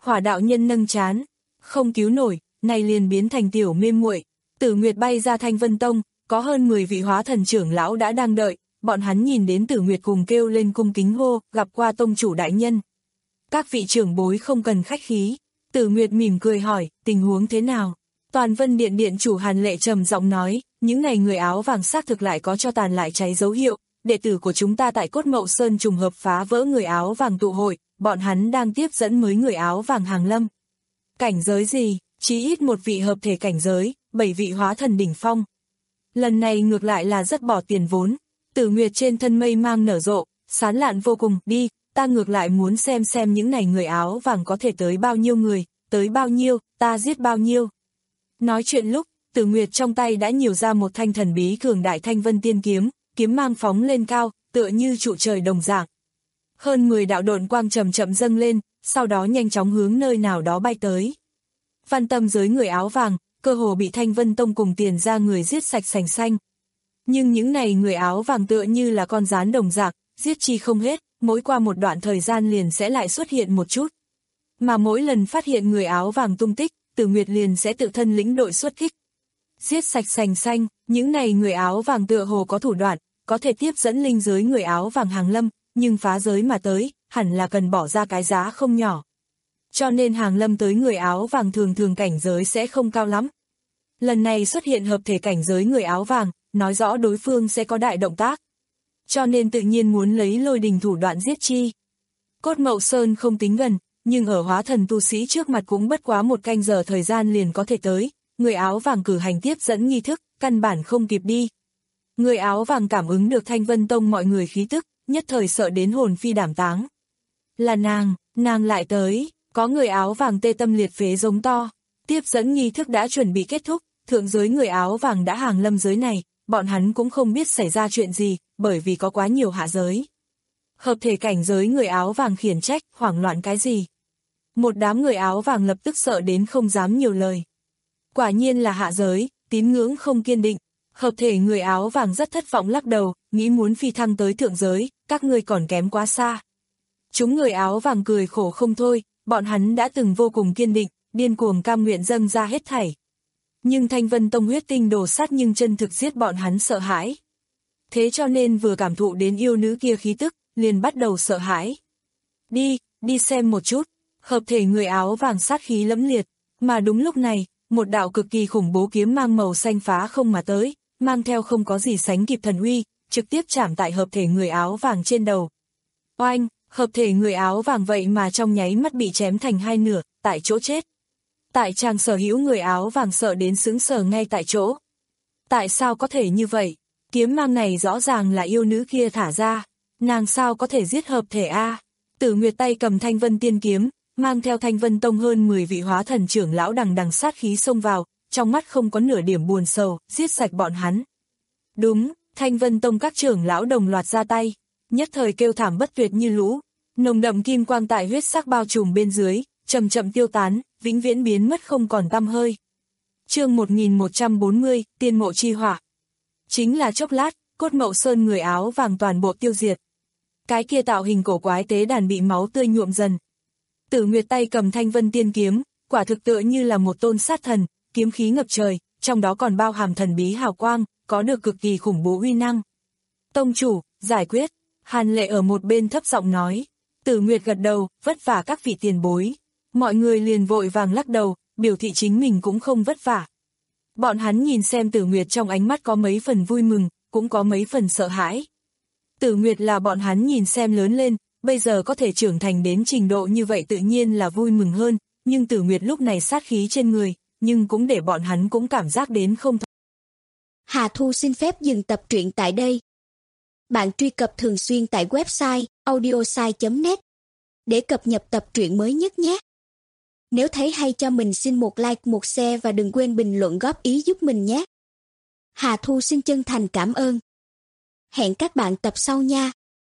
Hỏa đạo nhân nâng trán, không cứu nổi, này liền biến thành tiểu mê muội. Tử Nguyệt bay ra Thanh Vân Tông, có hơn mười vị hóa thần trưởng lão đã đang đợi, bọn hắn nhìn đến Tử Nguyệt cùng kêu lên cung kính hô, gặp qua tông chủ đại nhân. Các vị trưởng bối không cần khách khí. Tử Nguyệt mỉm cười hỏi, tình huống thế nào? Toàn Vân Điện điện chủ Hàn Lệ trầm giọng nói, những này người áo vàng xác thực lại có cho tàn lại cháy dấu hiệu, đệ tử của chúng ta tại Cốt Mậu Sơn trùng hợp phá vỡ người áo vàng tụ hội, bọn hắn đang tiếp dẫn mới người áo vàng hàng lâm. Cảnh giới gì? Chí ít một vị hợp thể cảnh giới, bảy vị hóa thần đỉnh phong. Lần này ngược lại là rất bỏ tiền vốn. Tử Nguyệt trên thân mây mang nở rộ, sán lạn vô cùng, đi, ta ngược lại muốn xem xem những này người áo vàng có thể tới bao nhiêu người, tới bao nhiêu, ta giết bao nhiêu. Nói chuyện lúc, Tử Nguyệt trong tay đã nhiều ra một thanh thần bí cường đại Thanh Vân Tiên kiếm, kiếm mang phóng lên cao, tựa như trụ trời đồng dạng. Hơn mười đạo độn quang chậm chậm dâng lên, sau đó nhanh chóng hướng nơi nào đó bay tới. Văn tâm giới người áo vàng, cơ hồ bị Thanh Vân Tông cùng tiền ra người giết sạch sành xanh. Nhưng những này người áo vàng tựa như là con gián đồng dạng, giết chi không hết, mỗi qua một đoạn thời gian liền sẽ lại xuất hiện một chút. Mà mỗi lần phát hiện người áo vàng tung tích, Tử Nguyệt liền sẽ tự thân lĩnh đội xuất kích. Giết sạch sành xanh, những này người áo vàng tựa hồ có thủ đoạn, có thể tiếp dẫn linh giới người áo vàng hàng lâm, nhưng phá giới mà tới, hẳn là cần bỏ ra cái giá không nhỏ. Cho nên hàng lâm tới người áo vàng thường thường cảnh giới sẽ không cao lắm. Lần này xuất hiện hợp thể cảnh giới người áo vàng, nói rõ đối phương sẽ có đại động tác. Cho nên tự nhiên muốn lấy lôi đình thủ đoạn giết chi. Cốt Mậu Sơn không tính gần, nhưng ở hóa thần tu sĩ trước mặt cũng bất quá một canh giờ thời gian liền có thể tới. Người áo vàng cử hành tiếp dẫn nghi thức, căn bản không kịp đi. Người áo vàng cảm ứng được Thanh Vân Tông mọi người khí tức, nhất thời sợ đến hồn phi đảm táng. Là nàng, nàng lại tới, có người áo vàng tê tâm liệt phế giống to. Tiếp dẫn nghi thức đã chuẩn bị kết thúc, thượng giới người áo vàng đã hàng lâm giới này, bọn hắn cũng không biết xảy ra chuyện gì, bởi vì có quá nhiều hạ giới. Hợp thể cảnh giới người áo vàng khiển trách, hoảng loạn cái gì? Một đám người áo vàng lập tức sợ đến không dám nhiều lời. Quả nhiên là hạ giới, tín ngưỡng không kiên định. Hợp thể người áo vàng rất thất vọng lắc đầu, nghĩ muốn phi thăng tới thượng giới, các ngươi còn kém quá xa. Chúng người áo vàng cười khổ không thôi, bọn hắn đã từng vô cùng kiên định, điên cuồng cam nguyện dâng ra hết thảy. Nhưng Thanh Vân Tông huyết tinh đồ sát nhưng chân thực giết bọn hắn sợ hãi. Thế cho nên vừa cảm thụ đến yêu nữ kia khí tức, liền bắt đầu sợ hãi. Đi, đi xem một chút, hợp thể người áo vàng sát khí lẫm liệt, mà đúng lúc này, một đạo cực kỳ khủng bố kiếm mang màu xanh phá không mà tới, mang theo không có gì sánh kịp thần uy, trực tiếp chạm tại hợp thể người áo vàng trên đầu. Oanh, hợp thể người áo vàng vậy mà trong nháy mắt bị chém thành hai nửa, tại chỗ chết. Tại chàng sở hữu người áo vàng sợ đến sững sờ ngay tại chỗ. Tại sao có thể như vậy? Kiếm mang này rõ ràng là yêu nữ kia thả ra. Nàng sao có thể giết hợp thể a? Tử Nguyệt tay cầm Thanh Vân Tiên kiếm, mang theo Thanh Vân Tông hơn mười vị hóa thần trưởng lão đằng đằng sát khí xông vào, trong mắt không có nửa điểm buồn sầu, giết sạch bọn hắn. Đúng, Thanh Vân Tông các trưởng lão đồng loạt ra tay, nhất thời kêu thảm bất tuyệt như lũ, nồng đậm kim quang tại huyết sắc bao trùm bên dưới, chậm chậm tiêu tán, vĩnh viễn biến mất không còn tăm hơi. Chương một nghìn một trăm bốn mươi, Tiên mộ chi hỏa. Chính là chốc lát, Cốt Mậu Sơn người áo vàng toàn bộ tiêu diệt. Cái kia tạo hình cổ quái tế đàn bị máu tươi nhuộm dần. Tử Nguyệt tay cầm Thanh Vân Tiên kiếm, quả thực tựa như là một tôn sát thần, kiếm khí ngập trời, trong đó còn bao hàm thần bí hào quang, có được cực kỳ khủng bố uy năng. Tông chủ, giải quyết, Hàn Lệ ở một bên thấp giọng nói. Tử Nguyệt gật đầu, vất vả các vị tiền bối. Mọi người liền vội vàng lắc đầu, biểu thị chính mình cũng không vất vả. Bọn hắn nhìn xem Tử Nguyệt trong ánh mắt có mấy phần vui mừng, cũng có mấy phần sợ hãi. Tử Nguyệt là bọn hắn nhìn xem lớn lên, bây giờ có thể trưởng thành đến trình độ như vậy tự nhiên là vui mừng hơn, nhưng Tử Nguyệt lúc này sát khí trên người, nhưng cũng để bọn hắn cũng cảm giác đến không thoải. Hà Thu xin phép dừng tập truyện tại đây. Bạn truy cập thường xuyên tại website audiosai chấm net để cập nhật tập truyện mới nhất nhé. Nếu thấy hay cho mình xin một like, một share và đừng quên bình luận góp ý giúp mình nhé. Hà Thu xin chân thành cảm ơn. Hẹn các bạn tập sau nha.